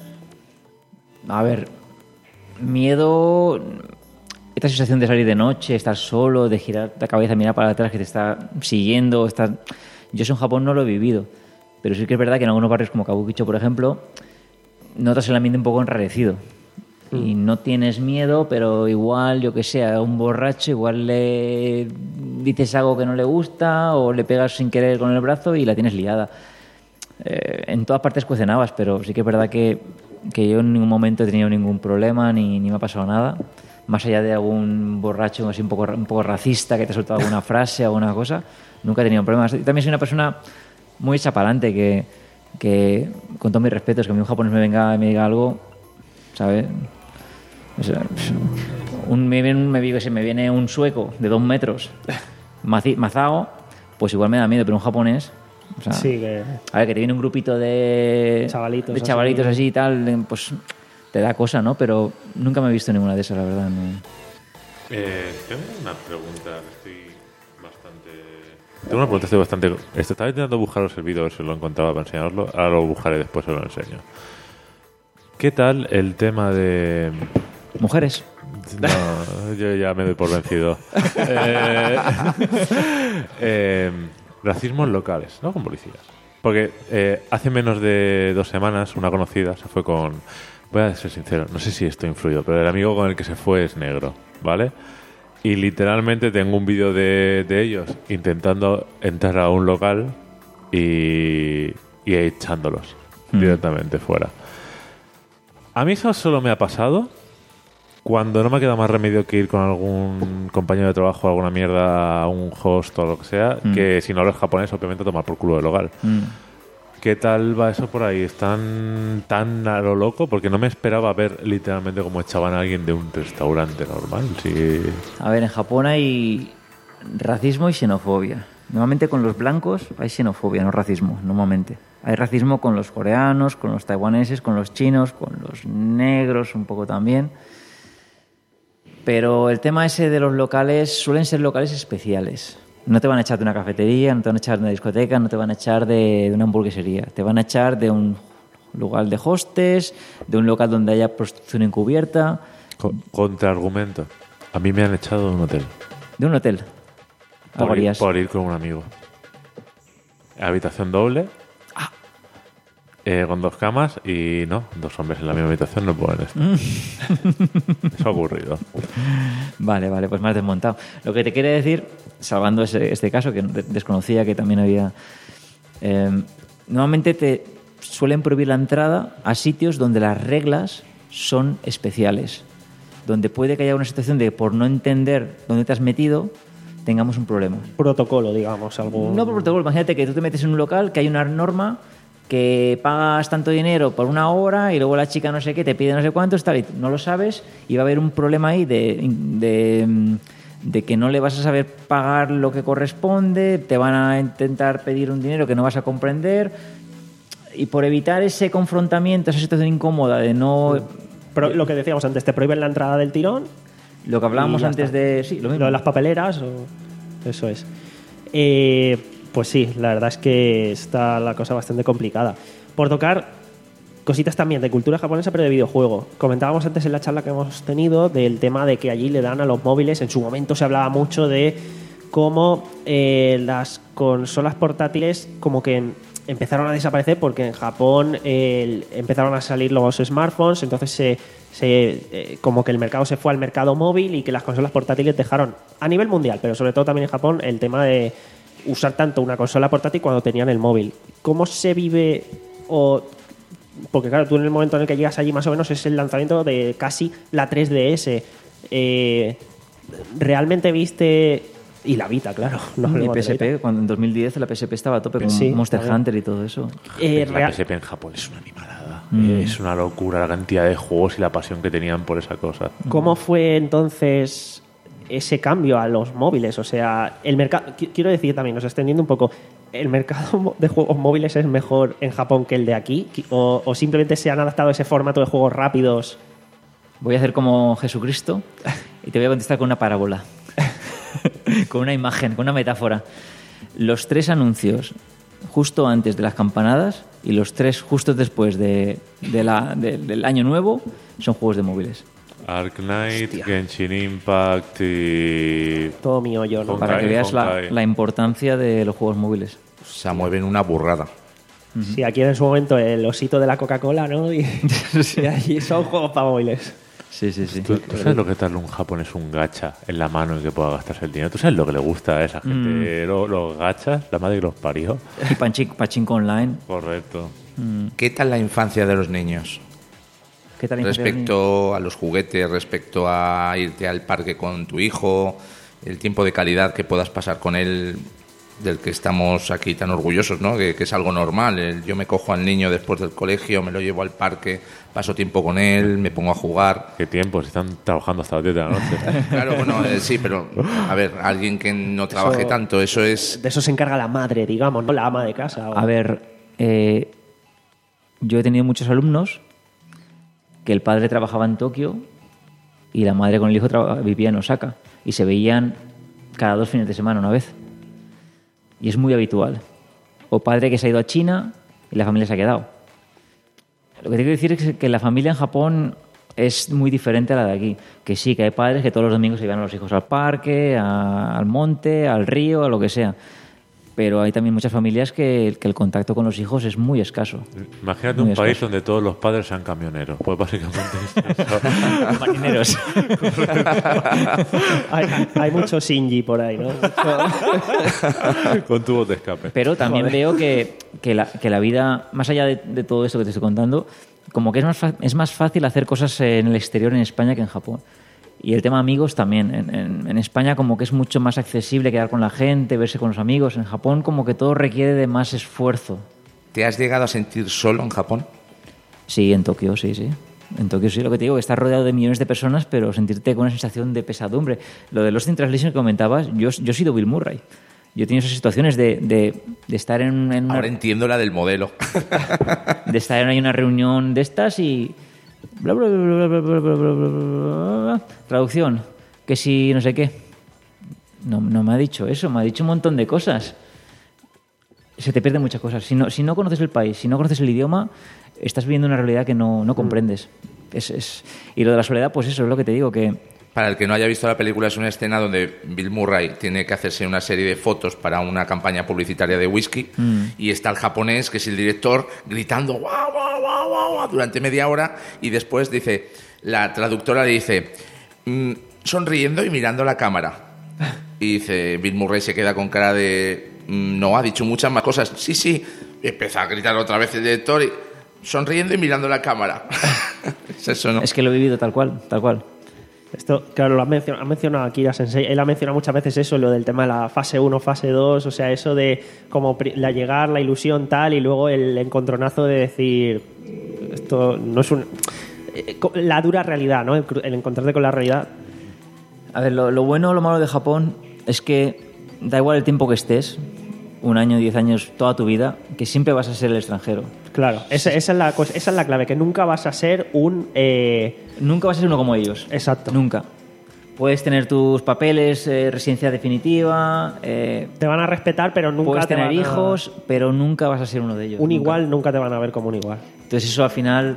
A ver, miedo... Esta sensación de salir de noche, estar solo, de girar la cabeza, mirar para atrás, que te está siguiendo. Está... Yo eso en Japón no lo he vivido, pero sí que es verdad que en algunos barrios como Kabukicho, por ejemplo, notas el ambiente un poco enrarecido. Mm. Y no tienes miedo, pero igual, yo que sé, a un borracho igual le dices algo que no le gusta o le pegas sin querer con el brazo y la tienes liada. Eh, en todas partes cuecen habas, pero sí que es verdad que, que yo en ningún momento he tenido ningún problema ni, ni me ha pasado nada. Más allá de algún borracho así un poco, un poco racista que te ha soltado alguna frase o alguna cosa, nunca he tenido problemas. Y también soy una persona muy hecha para adelante, que, que con todos mis respetos, que a mí un japonés me venga y me diga algo, ¿sabes? O sea, un, me, viene, me, viene, me viene un sueco de dos metros mazi, mazao, pues igual me da miedo, pero un japonés... O sea, sí, que... A ver, que te viene un grupito de chavalitos, de chavalitos así. así y tal, pues... te da cosa, ¿no? Pero nunca me he visto ninguna de esas, la verdad. No. Eh, tengo una pregunta que estoy bastante... Tengo una pregunta, estoy bastante... Estaba intentando buscaros el vídeo, a ver si lo encontraba para enseñarlo. Ahora lo buscaré, después se lo enseño. ¿Qué tal el tema de... ¿Mujeres? No, yo ya me doy por vencido. eh, eh, racismos locales, ¿no? Con policías. Porque eh, hace menos de dos semanas una conocida se fue con... Voy a ser sincero, no sé si esto influyó, pero el amigo con el que se fue es negro, ¿vale? Y literalmente tengo un vídeo de, de ellos intentando entrar a un local y, y echándolos mm. directamente fuera. A mí eso solo me ha pasado cuando no me ha quedado más remedio que ir con algún compañero de trabajo, alguna mierda, a un host o lo que sea, mm. que si no hablas japonés, obviamente a tomar por culo del local. Mm. ¿Qué tal va eso por ahí? ¿Están tan a lo loco? Porque no me esperaba ver literalmente cómo echaban a alguien de un restaurante normal. Sí. A ver, en Japón hay racismo y xenofobia. Normalmente con los blancos hay xenofobia, no racismo, normalmente. Hay racismo con los coreanos, con los taiwaneses, con los chinos, con los negros un poco también. Pero el tema ese de los locales suelen ser locales especiales. No te van a echar de una cafetería, no te van a echar de una discoteca, no te van a echar de, de una hamburguesería. Te van a echar de un Un local de hostes, de un local donde haya prostitución encubierta. Co- contraargumento. A mí me han echado de un hotel. De un hotel. Por ir, Harías. por ir con un amigo. Habitación doble. eh, con dos camas y no, dos hombres en la misma habitación no pueden estar. Eso ha ocurrido. Vale, vale, pues me has desmontado. Lo que te quiere decir, salvando ese, este caso, que desconocía que también había... Eh, normalmente te suelen prohibir la entrada a sitios donde las reglas son especiales. Donde puede que haya una situación de, por no entender dónde te has metido, tengamos un problema. Protocolo, digamos, algo... No por protocolo, imagínate que tú te metes en un local, que hay una norma que pagas tanto dinero por una hora y luego la chica no sé qué te pide no sé cuánto, tal, y no lo sabes y va a haber un problema ahí de, de, de que no le vas a saber pagar lo que corresponde, te van a intentar pedir un dinero que no vas a comprender y por evitar ese confrontamiento, esa situación incómoda de no... Pero lo que decíamos antes, te prohíben la entrada del tirón. Lo que hablábamos Y ya antes está. de... Sí, lo mismo. Lo de las papeleras, o... eso es. Eh, pues sí, la verdad es que está la cosa bastante complicada. Por tocar cositas también de cultura japonesa, pero de videojuego. Comentábamos antes en la charla que hemos tenido del tema de que allí le dan a los móviles. En su momento se hablaba mucho de cómo eh, las consolas portátiles como que empezaron a desaparecer porque en Japón eh, empezaron a salir los smartphones, entonces se, se, eh, como que el mercado se fue al mercado móvil y que las consolas portátiles dejaron, a nivel mundial, pero sobre todo también en Japón, el tema de usar tanto una consola portátil cuando tenían el móvil. ¿Cómo se vive? O porque claro, tú en el momento en el que llegas allí más o menos es el lanzamiento de casi la tres D S. Eh, ¿Realmente viste...? Y la Vita, claro. No y hablemos P de S P, Vita. cuando en dos mil diez la P S P estaba a tope con Sí, Monster también. Hunter y todo eso. Eh, la real- P S P en Japón es una animalada. Mm. Es una locura la cantidad de juegos y la pasión que tenían por esa cosa. ¿Cómo fue entonces ese cambio a los móviles? O sea, el mercado, qui- quiero decir también, nos extendiendo un poco, ¿el mercado de juegos móviles es mejor en Japón que el de aquí? ¿O, o simplemente se han adaptado a ese formato de juegos rápidos? Voy a hacer como Jesucristo y te voy a contestar con una parábola. Con una imagen, con una metáfora. Los tres anuncios justo antes de las campanadas y los tres justo después de, de la, de- del año nuevo son juegos de móviles. Ark Knight, Genshin Impact y... Todo mío yo, ¿no? Honkai, Para que veas la, Honkai. la importancia de los juegos móviles. Se mueven una burrada. Sí, aquí en su momento el osito de la Coca-Cola, ¿no? Y, y allí son juegos para móviles. Sí, sí, sí. ¿Tú, tú sabes lo que es darle a un japonés un gacha en la mano y que pueda gastarse el dinero? ¿Tú sabes lo que le gusta a esa gente? Lo- Los gachas, la madre que los parió. Y Pachinko, Pachinko Online. Correcto. ¿Qué tal la infancia de los niños? ¿Qué tal la infancia de los niños? Respecto a los juguetes, respecto a irte al parque con tu hijo, el tiempo de calidad que puedas pasar con él, del que estamos aquí tan orgullosos, ¿no? Que, que es algo normal. El- yo me cojo al niño después del colegio, me lo llevo al parque, paso tiempo con él, me pongo a jugar. Qué tiempo, si están trabajando hasta las diez de la noche. Claro, bueno, eh, sí, pero a ver, alguien que no trabaje Eso- tanto, eso es... De eso se encarga la madre, digamos, ¿no? La ama de casa. o- A ver, eh, yo he tenido muchos alumnos que el padre trabajaba en Tokio y la madre con el hijo traba- vivía en Osaka y se veían cada dos fines de semana una vez. Y es muy habitual. O padre que se ha ido a China y la familia se ha quedado. Lo que te quiero decir es que la familia en Japón es muy diferente a la de aquí. Que sí, que hay padres que todos los domingos se llevan a los hijos al parque, a- al monte, al río, a lo que sea. Pero hay también muchas familias que, que el contacto con los hijos es muy escaso. Imagínate Muy un país escaso. donde todos los padres sean camioneros. Pues básicamente es eso. Marineros. hay, hay mucho Shinji por ahí, ¿no? Mucho- Con tubos de escape. Pero también veo que, que, la, que la vida, más allá de, de todo esto que te estoy contando, como que es más, fa- es más fácil hacer cosas en el exterior en España que en Japón. Y el tema amigos también. En, en- en España como que es mucho más accesible quedar con la gente, verse con los amigos. En Japón como que todo requiere de más esfuerzo. ¿Te has llegado a sentir solo en Japón? Sí, en Tokio, sí, sí. En Tokio sí, lo que te digo, que estás rodeado de millones de personas, pero sentirte con una sensación de pesadumbre. Lo de Lost in Translation que comentabas, yo, yo he sido Bill Murray. Yo he tenido esas situaciones de, de, de estar en, en una, Ahora entiendo la del modelo. de estar en una reunión de estas y... Bla, bla, bla, bla, bla, bla, bla, bla, bla, bla. Traducción, que si no sé qué. No, no me ha dicho eso, me ha dicho un montón de cosas. Se te pierden muchas cosas. Si no, si no conoces el país, si no conoces el idioma, estás viviendo una realidad que no, no comprendes. Es, es, y lo de la soledad, pues eso es lo que te digo, que... Para el que no haya visto la película, es una escena donde Bill Murray tiene que hacerse una serie de fotos para una campaña publicitaria de whisky mm. y está el japonés, que es el director, gritando guau, guau, guau, guau, guau, durante media hora, y después dice, la traductora le dice, mm, sonriendo y mirando la cámara. Y dice, Bill Murray se queda con cara de, mm, no, ha dicho muchas más cosas. Sí, sí, y empieza a gritar otra vez el director, y, sonriendo y mirando la cámara. Es eso, ¿no? Es que lo he vivido tal cual, tal cual. Esto, claro, lo ha mencionado, ha mencionado Akira Sensei. Él ha mencionado muchas veces eso, lo del tema de la fase uno, fase dos, o sea, eso de como la llegar, la ilusión tal, y luego el encontronazo de decir, esto no es un... La dura realidad, ¿no? El, el encontrarte con la realidad. A ver, lo, lo bueno o lo malo de Japón es que da igual el tiempo que estés, un año, diez años, toda tu vida, que siempre vas a ser el extranjero. Claro, esa, esa, es, la cosa, esa es la clave, que nunca vas a ser un... Eh... Nunca vas a ser uno como ellos. Exacto. Nunca. Puedes tener tus papeles, eh, residencia definitiva... Eh, te van a respetar, pero nunca puedes te tener van a... hijos, pero nunca vas a ser uno de ellos. Un nunca. igual nunca te van a ver como un igual. Entonces eso al final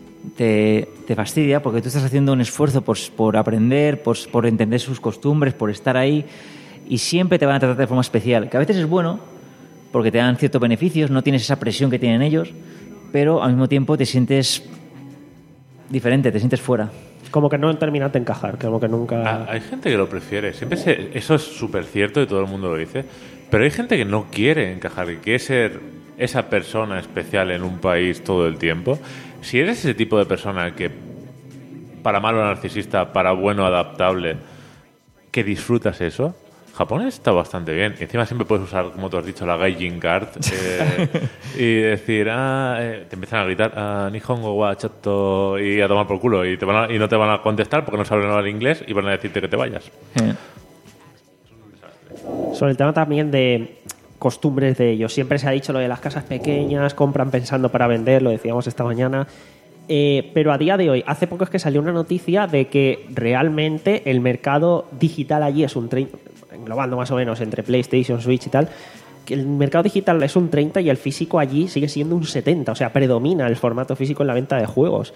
te, te fastidia, porque tú estás haciendo un esfuerzo por, por aprender, por, por entender sus costumbres, por estar ahí, y siempre te van a tratar de forma especial, que a veces es bueno, porque te dan ciertos beneficios, no tienes esa presión que tienen ellos, pero al mismo tiempo te sientes diferente, te sientes fuera. Como que no terminas de encajar, como que nunca... Ah, hay gente que lo prefiere, siempre se, eso es súper cierto y todo el mundo lo dice, pero hay gente que no quiere encajar, que quiere ser esa persona especial en un país todo el tiempo. Si eres ese tipo de persona que, para malo narcisista, para bueno adaptable, que disfrutas eso, Japón está bastante bien. Y encima siempre puedes usar, como tú has dicho, la Gaijin Card eh, y decir, ah, eh, te empiezan a gritar, ah, Nihongo wa chotto, y a tomar por culo. Y, te van a, y no te van a contestar porque no saben hablar inglés y van a decirte que te vayas. Eh. Sobre el tema también de costumbres de ellos. Siempre se ha dicho lo de las casas pequeñas, compran pensando para vender, lo decíamos esta mañana. Eh, pero a día de hoy, hace poco es que salió una noticia de que realmente el mercado digital allí es un treinta, englobando más o menos entre PlayStation, Switch y tal, que el mercado digital es un treinta y el físico allí sigue siendo un setenta, o sea, predomina el formato físico en la venta de juegos.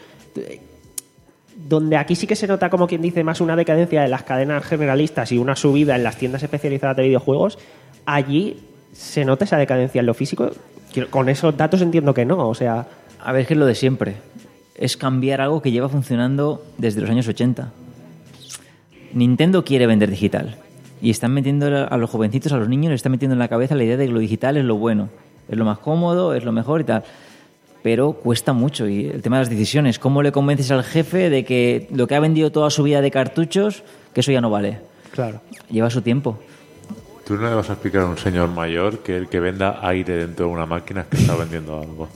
Donde aquí sí que se nota, como quien dice, más una decadencia de las cadenas generalistas y una subida en las tiendas especializadas de videojuegos, allí se nota esa decadencia en lo físico. Con esos datos entiendo que no, o sea... A ver, es que es lo de siempre. Es cambiar algo que lleva funcionando desde los años ochenta. Nintendo quiere vender digital. Y están metiendo a los jovencitos, a los niños, les están metiendo en la cabeza la idea de que lo digital es lo bueno. Es lo más cómodo, es lo mejor y tal. Pero cuesta mucho. Y el tema de las decisiones. ¿Cómo le convences al jefe de que lo que ha vendido toda su vida de cartuchos, que eso ya no vale? Claro. Lleva su tiempo. Tú no le vas a explicar a un señor mayor que el que venda aire dentro de una máquina es que está vendiendo algo.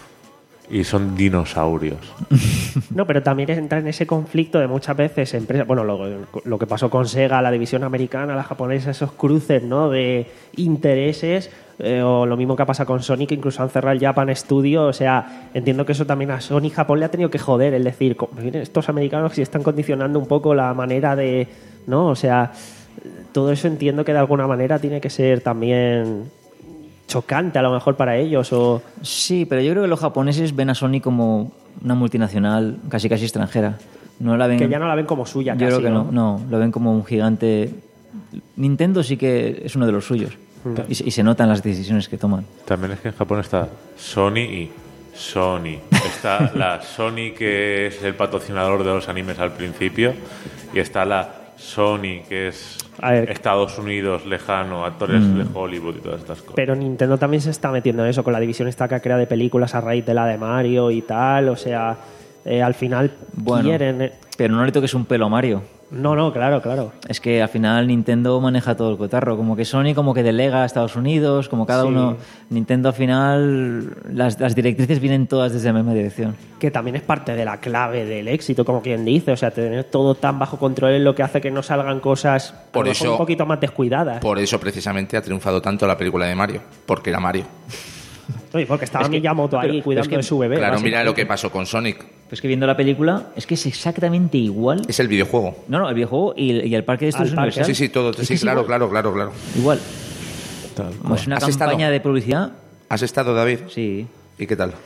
Y son dinosaurios. No, pero también entra en ese conflicto de muchas veces empresas, bueno, lo, lo que pasó con Sega, la división americana, la japonesa, esos cruces, ¿no?, de intereses, eh, o lo mismo que pasa con Sony, que incluso han cerrado el Japan Studio. O sea, entiendo que eso también a Sony Japón le ha tenido que joder, es decir, miren, estos americanos sí están condicionando un poco la manera de, ¿no? O sea, todo eso entiendo que de alguna manera tiene que ser también chocante a lo mejor para ellos. O... Sí, pero yo creo que los japoneses ven a Sony como una multinacional casi casi extranjera. No la ven, que ya no la ven como suya. Yo casi, creo que no, no, no, lo ven como un gigante. Nintendo sí que es uno de los suyos. Mm. Y, y se notan las decisiones que toman. También es que en Japón está Sony y Sony. Está la Sony, que es el patrocinador de los animes al principio, y está la Sony, que es Estados Unidos lejano, actores mm. de Hollywood y todas estas cosas. Pero Nintendo también se está metiendo en eso, con la división esta que ha creado de películas a raíz de la de Mario y tal. O sea, eh, al final bueno, quieren... Eh... Pero no le toques un pelo a Mario. No, no, claro, claro. Es que al final Nintendo maneja todo el cotarro. Como que Sony como que delega a Estados Unidos, como cada sí. uno... Nintendo al final... Las, las directrices vienen todas desde la misma dirección. Que también es parte de la clave del éxito, como quien dice. O sea, tener todo tan bajo control es lo que hace que no salgan cosas por eso, un poquito más descuidadas. Por eso precisamente ha triunfado tanto la película de Mario. Porque era Mario. Oye, porque estaba es que, Miyamoto ahí cuidando es que, de su bebé. Claro, mira lo que pasó con Sonic. Pues que viendo la película, es que es exactamente igual. Es el videojuego. No, no, el videojuego y, y el parque de estos universal. Sí, sí, todo. Sí, claro, claro, claro, claro. Igual. Como es una campaña estado? de publicidad. ¿Has estado, David? Sí. ¿Y qué tal?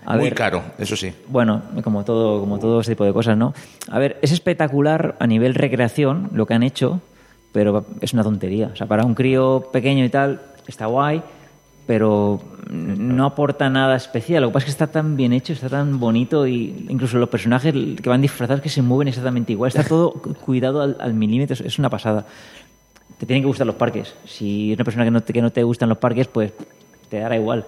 A Muy ver, caro, eso sí. Bueno, como todo, como todo ese tipo de cosas, ¿no? A ver, es espectacular a nivel recreación lo que han hecho, pero es una tontería. O sea, para un crío pequeño y tal, está guay, pero no aporta nada especial. Lo que pasa es que está tan bien hecho, está tan bonito, y incluso los personajes que van disfrazados que se mueven exactamente igual. Está todo cuidado al, al milímetro, es una pasada. Te tienen que gustar los parques. Si eres una persona que no te, que no te gustan los parques, pues te dará igual.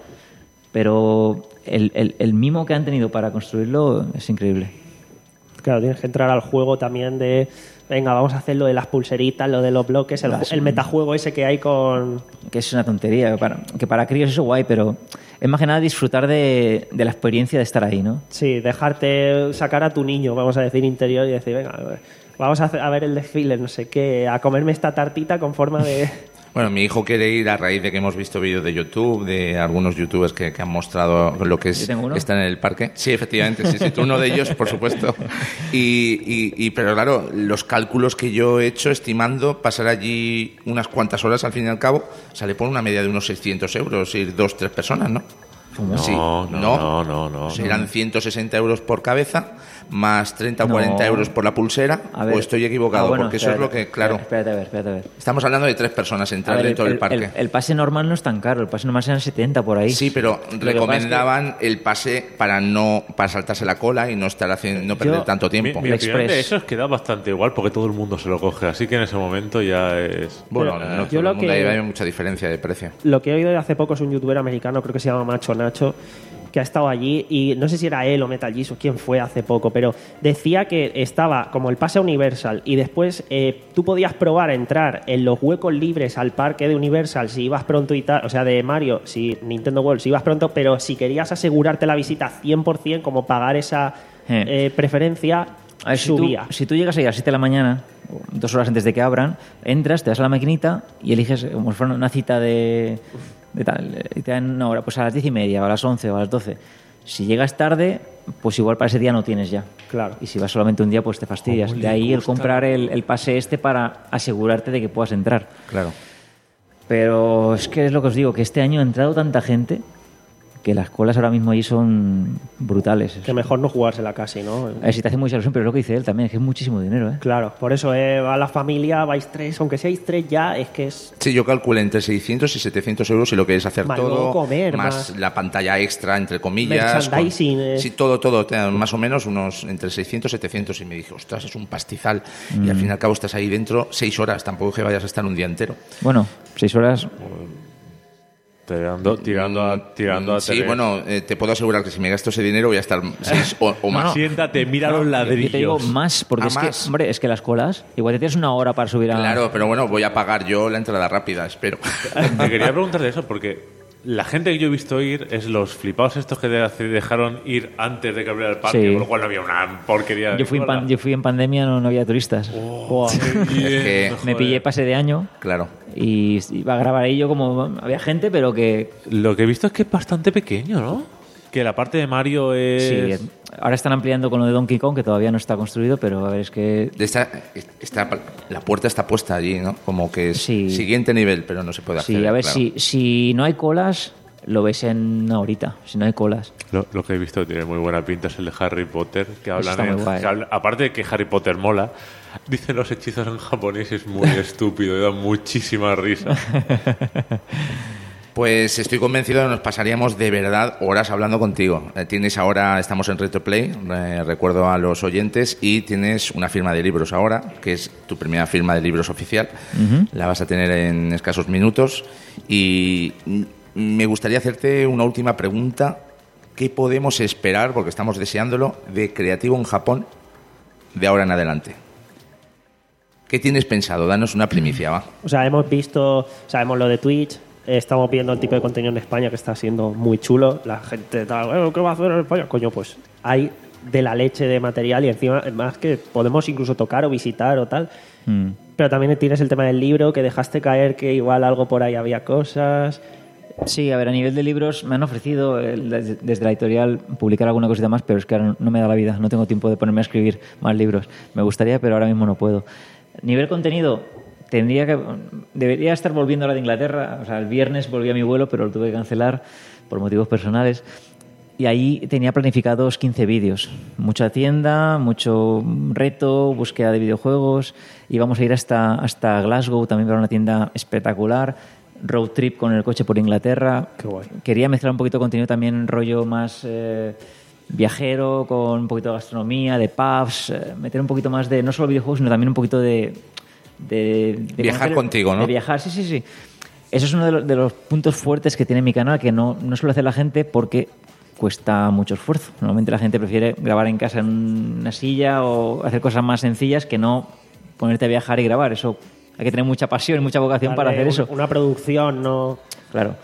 Pero el, el, el mimo que han tenido para construirlo es increíble. Claro, tienes que entrar al juego también de... Venga, vamos a hacer lo de las pulseritas, lo de los bloques, el, Las- el metajuego ese que hay con... Que es una tontería. Que para, que para críos eso guay, pero es más que nada disfrutar de, de la experiencia de estar ahí, ¿no? Sí, dejarte sacar a tu niño, vamos a decir, interior y decir, venga, vamos a, hacer- a ver el desfile, no sé qué, a comerme esta tartita con forma de... Bueno, mi hijo quiere ir a raíz de que hemos visto vídeos de YouTube, de algunos youtubers que, que han mostrado lo que Yo es tengo uno. estar en el parque. Sí, efectivamente, sí, sí, tú uno de ellos, por supuesto. Y, y, y- pero claro, los cálculos que yo he hecho estimando pasar allí unas cuantas horas, al fin y al cabo, sale por una media de unos seiscientos euros, ir dos, tres personas, ¿no? No, Sí, no, no, no, no. Serán ciento sesenta euros por cabeza, más treinta o No. cuarenta euros por la pulsera, A ver. o estoy equivocado, Ah, bueno, porque eso es espérate, lo que, claro, Espérate, a ver, espérate, a ver. estamos hablando de tres personas A entrar ver, dentro el, del parque. el- el pase normal no es tan caro, el pase normal serán setenta por ahí. Sí, pero Lo que pasa es que- recomendaban el pase para no para saltarse la cola y no estar haciendo, no perder Yo- tanto Mi, tiempo. mi El opinión de Express. eso es que da bastante igual porque todo el mundo se lo coge, así que en ese momento ya es... Bueno, Pero, no yo todo lo el mundo, que- ahí hay mucha diferencia de precio. Lo que he oído de hace poco es un youtuber americano, creo que se llama Macho Nacho, que ha estado allí y no sé si era él o Metal Jesus, quién fue hace poco, pero decía que estaba como el pase Universal y después eh, tú podías probar a entrar en los huecos libres al parque de Universal si ibas pronto y tal, o sea, de Mario, si Nintendo World, si ibas pronto, pero si querías asegurarte la visita cien por ciento, como pagar esa Eh. eh, preferencia, A ver, si tú, subía. si tú llegas ahí a las siete de la mañana, dos horas antes de que abran, entras, te vas a la maquinita y eliges como si fuera una cita de, de tal, y te dan una hora, pues a las diez y media, o a las once, o a las doce. Si llegas tarde, pues igual para ese día no tienes ya. Claro. Y si vas solamente un día, pues te fastidias. ¿Cómo De le ahí el gusta? comprar el, el pase este para asegurarte de que puedas entrar. Claro. Pero es que es lo que os digo, que este año ha entrado tanta gente que las colas ahora mismo allí son brutales. Que mejor no jugársela casi, ¿no? A ver si te hace mucha ilusión, pero es lo que dice él también, es que es muchísimo dinero, ¿eh? Claro, por eso eh, va la familia, vais tres, aunque seáis tres ya, es que es... Sí, yo calculé entre seiscientos y setecientos euros si lo queréis hacer Más todo, luego comer, más, más- la pantalla extra, entre comillas. Merchandising, con- eh. Sí, todo, todo, te- más o menos unos entre seiscientos y setecientos y me dije, ostras, es un pastizal. Y Mm. al fin y al cabo estás ahí dentro seis horas, tampoco es que vayas a estar un día entero. Bueno, seis horas. Tirando, tirando a, tirando a Sí, tres. bueno, eh, te puedo asegurar que si me gasto ese dinero voy a estar seis o, o más. Siéntate, mira los Yo ladrillos. te digo más, porque Ah, es más. que, hombre, es que las colas, igual te tienes una hora para subir a... Claro, pero bueno, voy a pagar yo la entrada rápida, espero. Te quería preguntar de eso porque la gente que yo he visto ir es los flipados estos que de- dejaron ir antes de que abriera el parque, Sí. con lo cual no había una porquería de Yo fui, en cola. pan- yo fui en pandemia, no, no había turistas. Buah. Bien, Es que- Me joder. pillé pase de año Claro. y iba a grabar ahí yo como... Había gente, pero que... Lo que he visto es que es bastante pequeño, ¿no? Que la parte de Mario es... Sí, ahora están ampliando con lo de Donkey Kong, que todavía no está construido, pero a ver, es que... De esta, esta- la puerta está puesta allí, ¿no? Como que es Sí. siguiente nivel, pero no se puede hacer. Sí, a ver, claro. si, si no hay colas, lo ves en una horita, si no hay colas. Lo, lo que he visto tiene muy buena pinta es el de Harry Potter, que hablan está muy en- guay. que habla- aparte de que Harry Potter mola, dicen los hechizos en japonés y es muy estúpido y da muchísima risa. Pues estoy convencido de que nos pasaríamos de verdad horas hablando contigo. Eh, Tienes ahora, estamos en Retroplay, eh, recuerdo a los oyentes, y tienes una firma de libros ahora, que es tu primera firma de libros oficial. La vas a tener en escasos minutos. Y mm, me gustaría hacerte una última pregunta. ¿Qué podemos esperar, porque estamos deseándolo, de Creativo en Japón de ahora en adelante? ¿Qué tienes pensado? Danos una primicia, va. O sea, hemos visto, sabemos lo de Twitch, eh, estamos viendo el tipo de contenido en España que está siendo muy chulo. La gente está, "Eh, ¿qué va a hacer en España? Coño, pues hay de la leche de material y encima, más que podemos incluso tocar o visitar o tal. Mm. Pero también tienes el tema del libro, que dejaste caer que igual algo por ahí había cosas. Sí, a ver, a nivel de libros me han ofrecido eh, desde desde la editorial publicar alguna cosita más, pero es que ahora no me da la vida, no tengo tiempo de ponerme a escribir más libros. Me gustaría, pero ahora mismo no puedo. Nivel contenido, tendría que debería estar volviendo a la de Inglaterra. O sea, el viernes volví a mi vuelo, pero lo tuve que cancelar por motivos personales. y ahí tenía planificados quince vídeos. Mucha tienda, mucho reto, búsqueda de videojuegos. Íbamos a ir hasta, hasta Glasgow, también para una tienda espectacular. Road trip con el coche por Inglaterra. Qué guay. Quería mezclar un poquito contenido también, rollo más eh, viajero, con un poquito de gastronomía, de pubs, eh, meter un poquito más de, no solo videojuegos, sino también un poquito de... de, de viajar conocer, contigo, ¿no? De viajar, sí, sí, sí. Eso es uno de los, de los puntos fuertes que tiene mi canal, que no, no suele hacer la gente porque cuesta mucho esfuerzo. Normalmente la gente prefiere grabar en casa en una silla o hacer cosas más sencillas que no ponerte a viajar y grabar. Eso hay que tener mucha pasión y mucha vocación Darle para hacer un- eso. Una producción, no... Claro.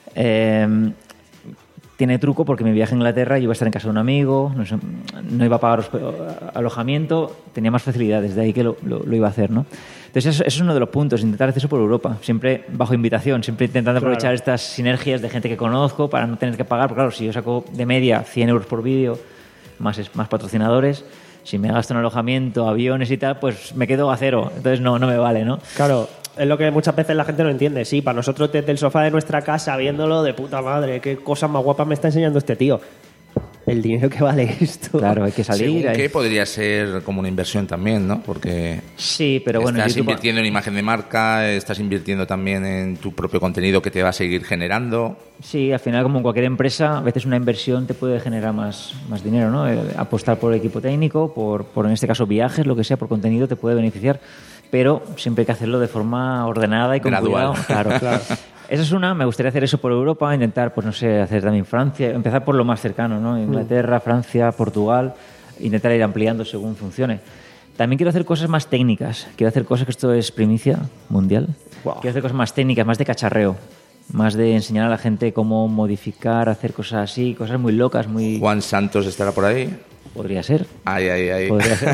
Eh, tiene truco porque mi viaje a Inglaterra yo iba a estar en casa de un amigo, no, sé, no iba a pagar hosp- alojamiento, tenía más facilidades, de ahí que lo, lo- lo iba a hacer, ¿no? Entonces eso, eso es uno de los puntos, intentar hacer eso por Europa, siempre bajo invitación, siempre intentando Claro. aprovechar estas sinergias de gente que conozco para no tener que pagar, porque claro, si yo saco de media cien euros por vídeo, más, es- más patrocinadores, si me gasto en alojamiento, aviones y tal, pues me quedo a cero, entonces no, no me vale, ¿no? Claro, es lo que muchas veces la gente no entiende. Sí, para nosotros desde el sofá de nuestra casa, viéndolo de puta madre, qué cosas más guapas me está enseñando este tío. El dinero que vale esto. Claro, hay que salir. Según hay- que podría ser como una inversión también, ¿no? Porque Sí, pero bueno, estás YouTube- invirtiendo en imagen de marca, estás invirtiendo también en tu propio contenido que te va a seguir generando. Sí, al final, como en cualquier empresa, a veces una inversión te puede generar más, más dinero, ¿no? Eh, apostar por equipo técnico, por, por, en este caso, viajes, lo que sea, por contenido, te puede beneficiar, pero siempre hay que hacerlo de forma ordenada y con Gradual. cuidado. Claro, claro. Esa es una, me gustaría hacer eso por Europa, intentar, pues no sé, hacer también Francia, empezar por lo más cercano, ¿no? Inglaterra, Francia, Portugal, intentar ir ampliando según funcione. También quiero hacer cosas más técnicas, quiero hacer cosas que esto es primicia mundial. Wow. Quiero hacer cosas más técnicas, más de cacharreo, más de enseñar a la gente cómo modificar, hacer cosas así, cosas muy locas, muy... Juan Santos estará por ahí. Podría ser, Ay, ay, ay. podría ser.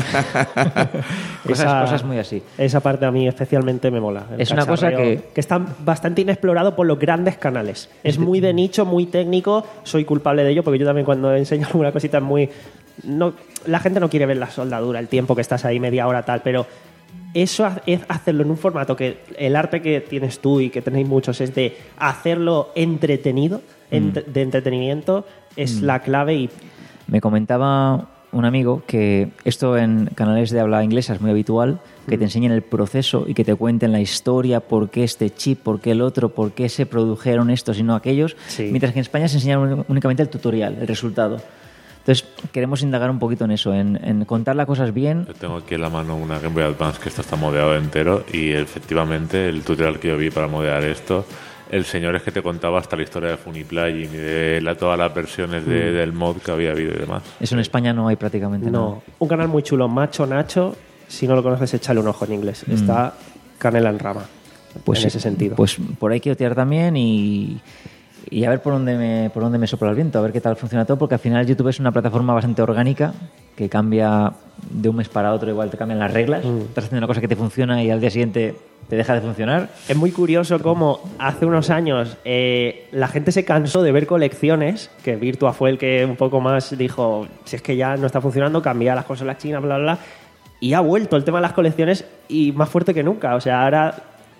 cosas, Esa- cosas muy así. Esa parte a mí especialmente me mola. el Es una cosa cacharreo, que- que está bastante inexplorado por los grandes canales. Es muy de nicho, muy técnico. Soy culpable de ello porque yo también cuando enseño alguna cosita es muy... No, la gente no quiere ver la soldadura, el tiempo que estás ahí, media hora, tal, pero eso ha- es hacerlo en un formato que el arte que tienes tú y que tenéis muchos es de hacerlo entretenido, ent- de entretenimiento, es la clave y Me comentaba un amigo que esto en canales de habla inglesa es muy habitual, que te enseñen el proceso y que te cuenten la historia, por qué este chip, por qué el otro, por qué se produjeron estos y no aquellos, Sí. mientras que en España se enseña ún- únicamente el tutorial, el resultado. Entonces, queremos indagar un poquito en eso, en, en contar las cosas bien. Yo tengo aquí en la mano una Game Boy Advance que esto está modeado entero y efectivamente el tutorial que yo vi para modear esto, el señor es que te contaba hasta la historia de Funny-Plugin y de la, todas las versiones de- del mod que había habido y demás. Eso en España no hay prácticamente nada. no. Un canal muy chulo, Macho Nacho. Si no lo conoces, échale un ojo en inglés. Está canela en rama. Pues en sí, ese sentido. Pues por ahí quiero tirar también y, y a ver por dónde me por dónde me sopla el viento, a ver qué tal funciona todo, porque al final YouTube es una plataforma bastante orgánica que cambia de un mes para otro, igual te cambian las reglas. Estás haciendo una cosa que te funciona y al día siguiente te deja de funcionar. Es muy curioso cómo hace unos años eh, la gente se cansó de ver colecciones, que Virtua fue el que un poco más dijo, si es que ya no está funcionando, cambia las consolas chinas, bla, bla, bla. Y ha vuelto el tema de las colecciones y más fuerte que nunca. O sea, ahora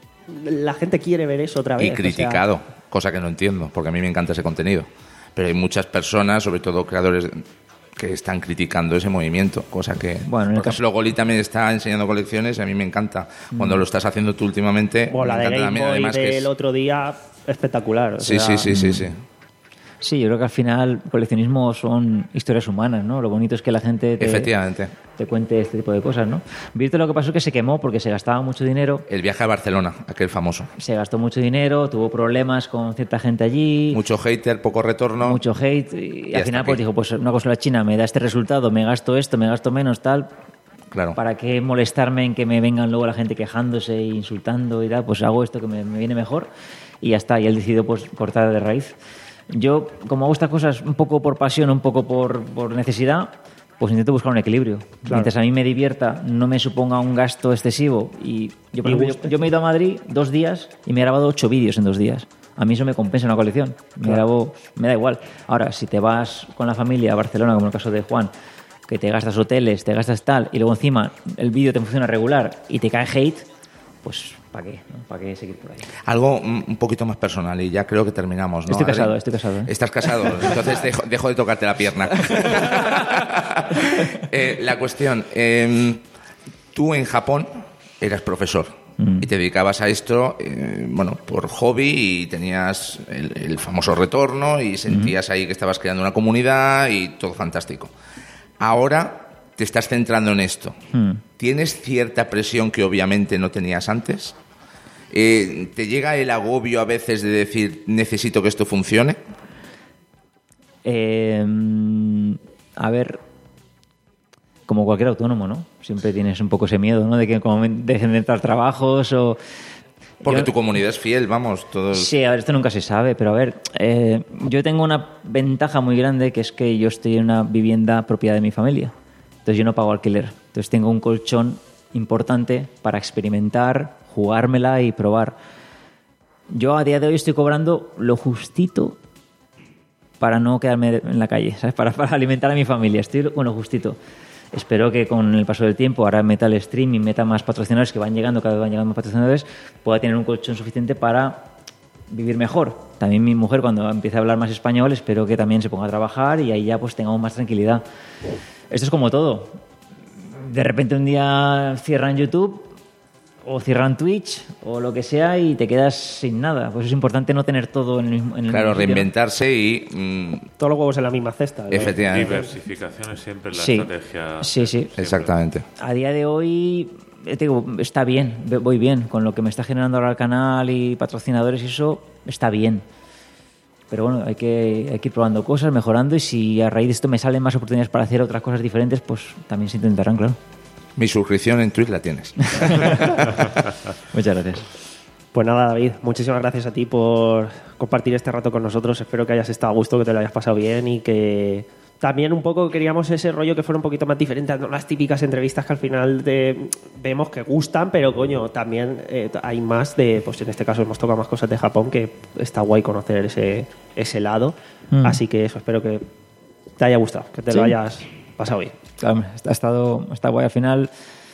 la gente quiere ver eso otra vez. Y o sea, criticado, cosa que no entiendo, porque a mí me encanta ese contenido. Pero hay muchas personas, sobre todo creadores, que están criticando ese movimiento, cosa que... Bueno, en el por ejemplo, Goli también está enseñando colecciones y a mí me encanta. Cuando lo estás haciendo tú últimamente, o la me de encanta Game también, Boy además que del es- otro día, espectacular. o Sí, sea, sí, sí, sí, sí. Sí, yo creo que al final coleccionismo son historias humanas, ¿no? Lo bonito es que la gente te, Efectivamente. te cuente este tipo de cosas, ¿no? Virtu lo que pasó es que se quemó porque se gastaba mucho dinero, El viaje a Barcelona, aquel famoso. se gastó mucho dinero, tuvo problemas con cierta gente allí. Mucho hater, poco retorno. mucho hate y, Y al hasta final pues aquí. dijo, pues una consola china me da este resultado, me gasto esto, me gasto menos, tal, Claro. ¿para qué molestarme en que me vengan luego la gente quejándose e insultando y tal? Pues hago esto que me, me viene mejor y ya está, y él decidió pues cortar de raíz. Yo, como hago estas cosas un poco por pasión, un poco por, por necesidad, pues intento buscar un equilibrio. Mientras a mí me divierta, no me suponga un gasto excesivo. Y yo, por Y ejemplo, yo, guste. yo me he ido a Madrid dos días y me he grabado ocho vídeos en dos días. A mí eso me compensa en una colección. Me grabo, me da igual. Ahora, si te vas con la familia a Barcelona, como en el caso de Juan, que te gastas hoteles, te gastas tal, y luego encima el vídeo te funciona regular y te cae hate, pues ¿para qué? ¿no? ¿Para qué seguir por ahí? Algo un poquito más personal y ya creo que terminamos, ¿no? Estoy Adri? casado, estoy casado. ¿eh? Estás casado, entonces dejo, dejo de tocarte la pierna. eh, la cuestión, eh, tú en Japón eras profesor mm. y te dedicabas a esto, eh, bueno, por hobby, y tenías el, el famoso retorno y sentías mm. ahí que estabas creando una comunidad y todo fantástico. Ahora te estás centrando en esto. Mm. ¿Tienes cierta presión que obviamente no tenías antes? Eh, ¿Te llega el agobio a veces de decir, necesito que esto funcione? Eh, a ver, como cualquier autónomo, ¿no? Siempre tienes un poco ese miedo, ¿no? De que como dejen de entrar trabajos o... Porque yo... tu comunidad es fiel, vamos, todos... Sí, a ver, esto nunca se sabe, pero a ver, eh, yo tengo una ventaja muy grande, que es que yo estoy en una vivienda propiedad de mi familia. Entonces yo no pago alquiler. Entonces tengo un colchón importante para experimentar, jugármela y probar. Yo a día de hoy estoy cobrando lo justito para no quedarme en la calle, ¿sabes? Para, para alimentar a mi familia. Estoy con lo justito. Espero que con el paso del tiempo, ahora meta el streaming, meta más patrocinadores que van llegando, cada vez van llegando más patrocinadores, pueda tener un colchón suficiente para vivir mejor. También mi mujer, cuando empiece a hablar más español, espero que también se ponga a trabajar y ahí ya pues tengamos más tranquilidad. Esto es como todo. De repente un día cierran YouTube o cierran Twitch o lo que sea y te quedas sin nada. Pues es importante no tener todo en el mismo en el Claro, mismo reinventarse y... Mmm, todos los huevos en la misma cesta, ¿no? Efectivamente. Diversificación es siempre la sí. estrategia. Sí, sí. Siempre. Exactamente. A día de hoy, te digo, está bien, voy bien. Con lo que me está generando ahora el canal y patrocinadores y eso, está bien. Pero bueno, hay que, hay que ir probando cosas, mejorando, y si a raíz de esto me salen más oportunidades para hacer otras cosas diferentes, pues también se intentarán, claro. Mi suscripción en Twitch la tienes. Muchas gracias. Pues nada, David, muchísimas gracias a ti por compartir este rato con nosotros. Espero que hayas estado a gusto, que te lo hayas pasado bien y que también un poco queríamos ese rollo que fuera un poquito más diferente, no las típicas entrevistas que al final de, vemos que gustan, pero coño, también eh, hay más de, pues en este caso hemos tocado más cosas de Japón, que está guay conocer ese, ese lado. Mm. Así que eso, espero que te haya gustado, que te ¿Sí? lo hayas pasado bien. Claro, ha estado, está guay al final.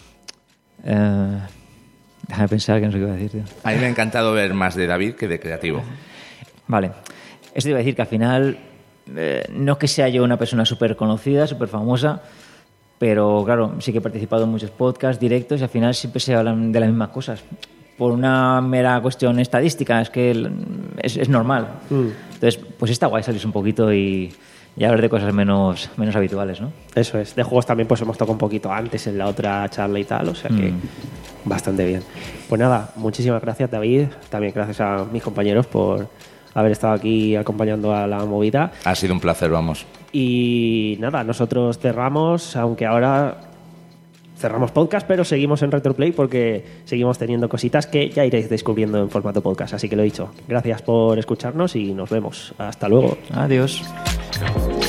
Eh, déjame pensar que no sé qué iba a decir, tío. A mí me ha encantado ver más de David que de creativo. Vale, esto iba a decir que al final eh, no es que sea yo una persona súper conocida, súper famosa, pero claro, sí que he participado en muchos podcasts, directos, y al final siempre se hablan de las mismas cosas. Por una mera cuestión estadística, es que es, es normal. Mm. Entonces, pues está guay salirse un poquito y... y hablar de cosas menos, menos habituales, ¿no? Eso es. De juegos también pues hemos tocado un poquito antes en la otra charla y tal, o sea que mm. bastante bien. Pues nada, muchísimas gracias, David. También gracias a mis compañeros por haber estado aquí acompañando a la movida. Ha sido un placer, vamos. Y nada, nosotros cerramos, aunque ahora cerramos podcast, pero seguimos en Retroplay porque seguimos teniendo cositas que ya iréis descubriendo en formato podcast. Así que lo he dicho. Gracias por escucharnos y nos vemos. Hasta luego. Adiós. Chao.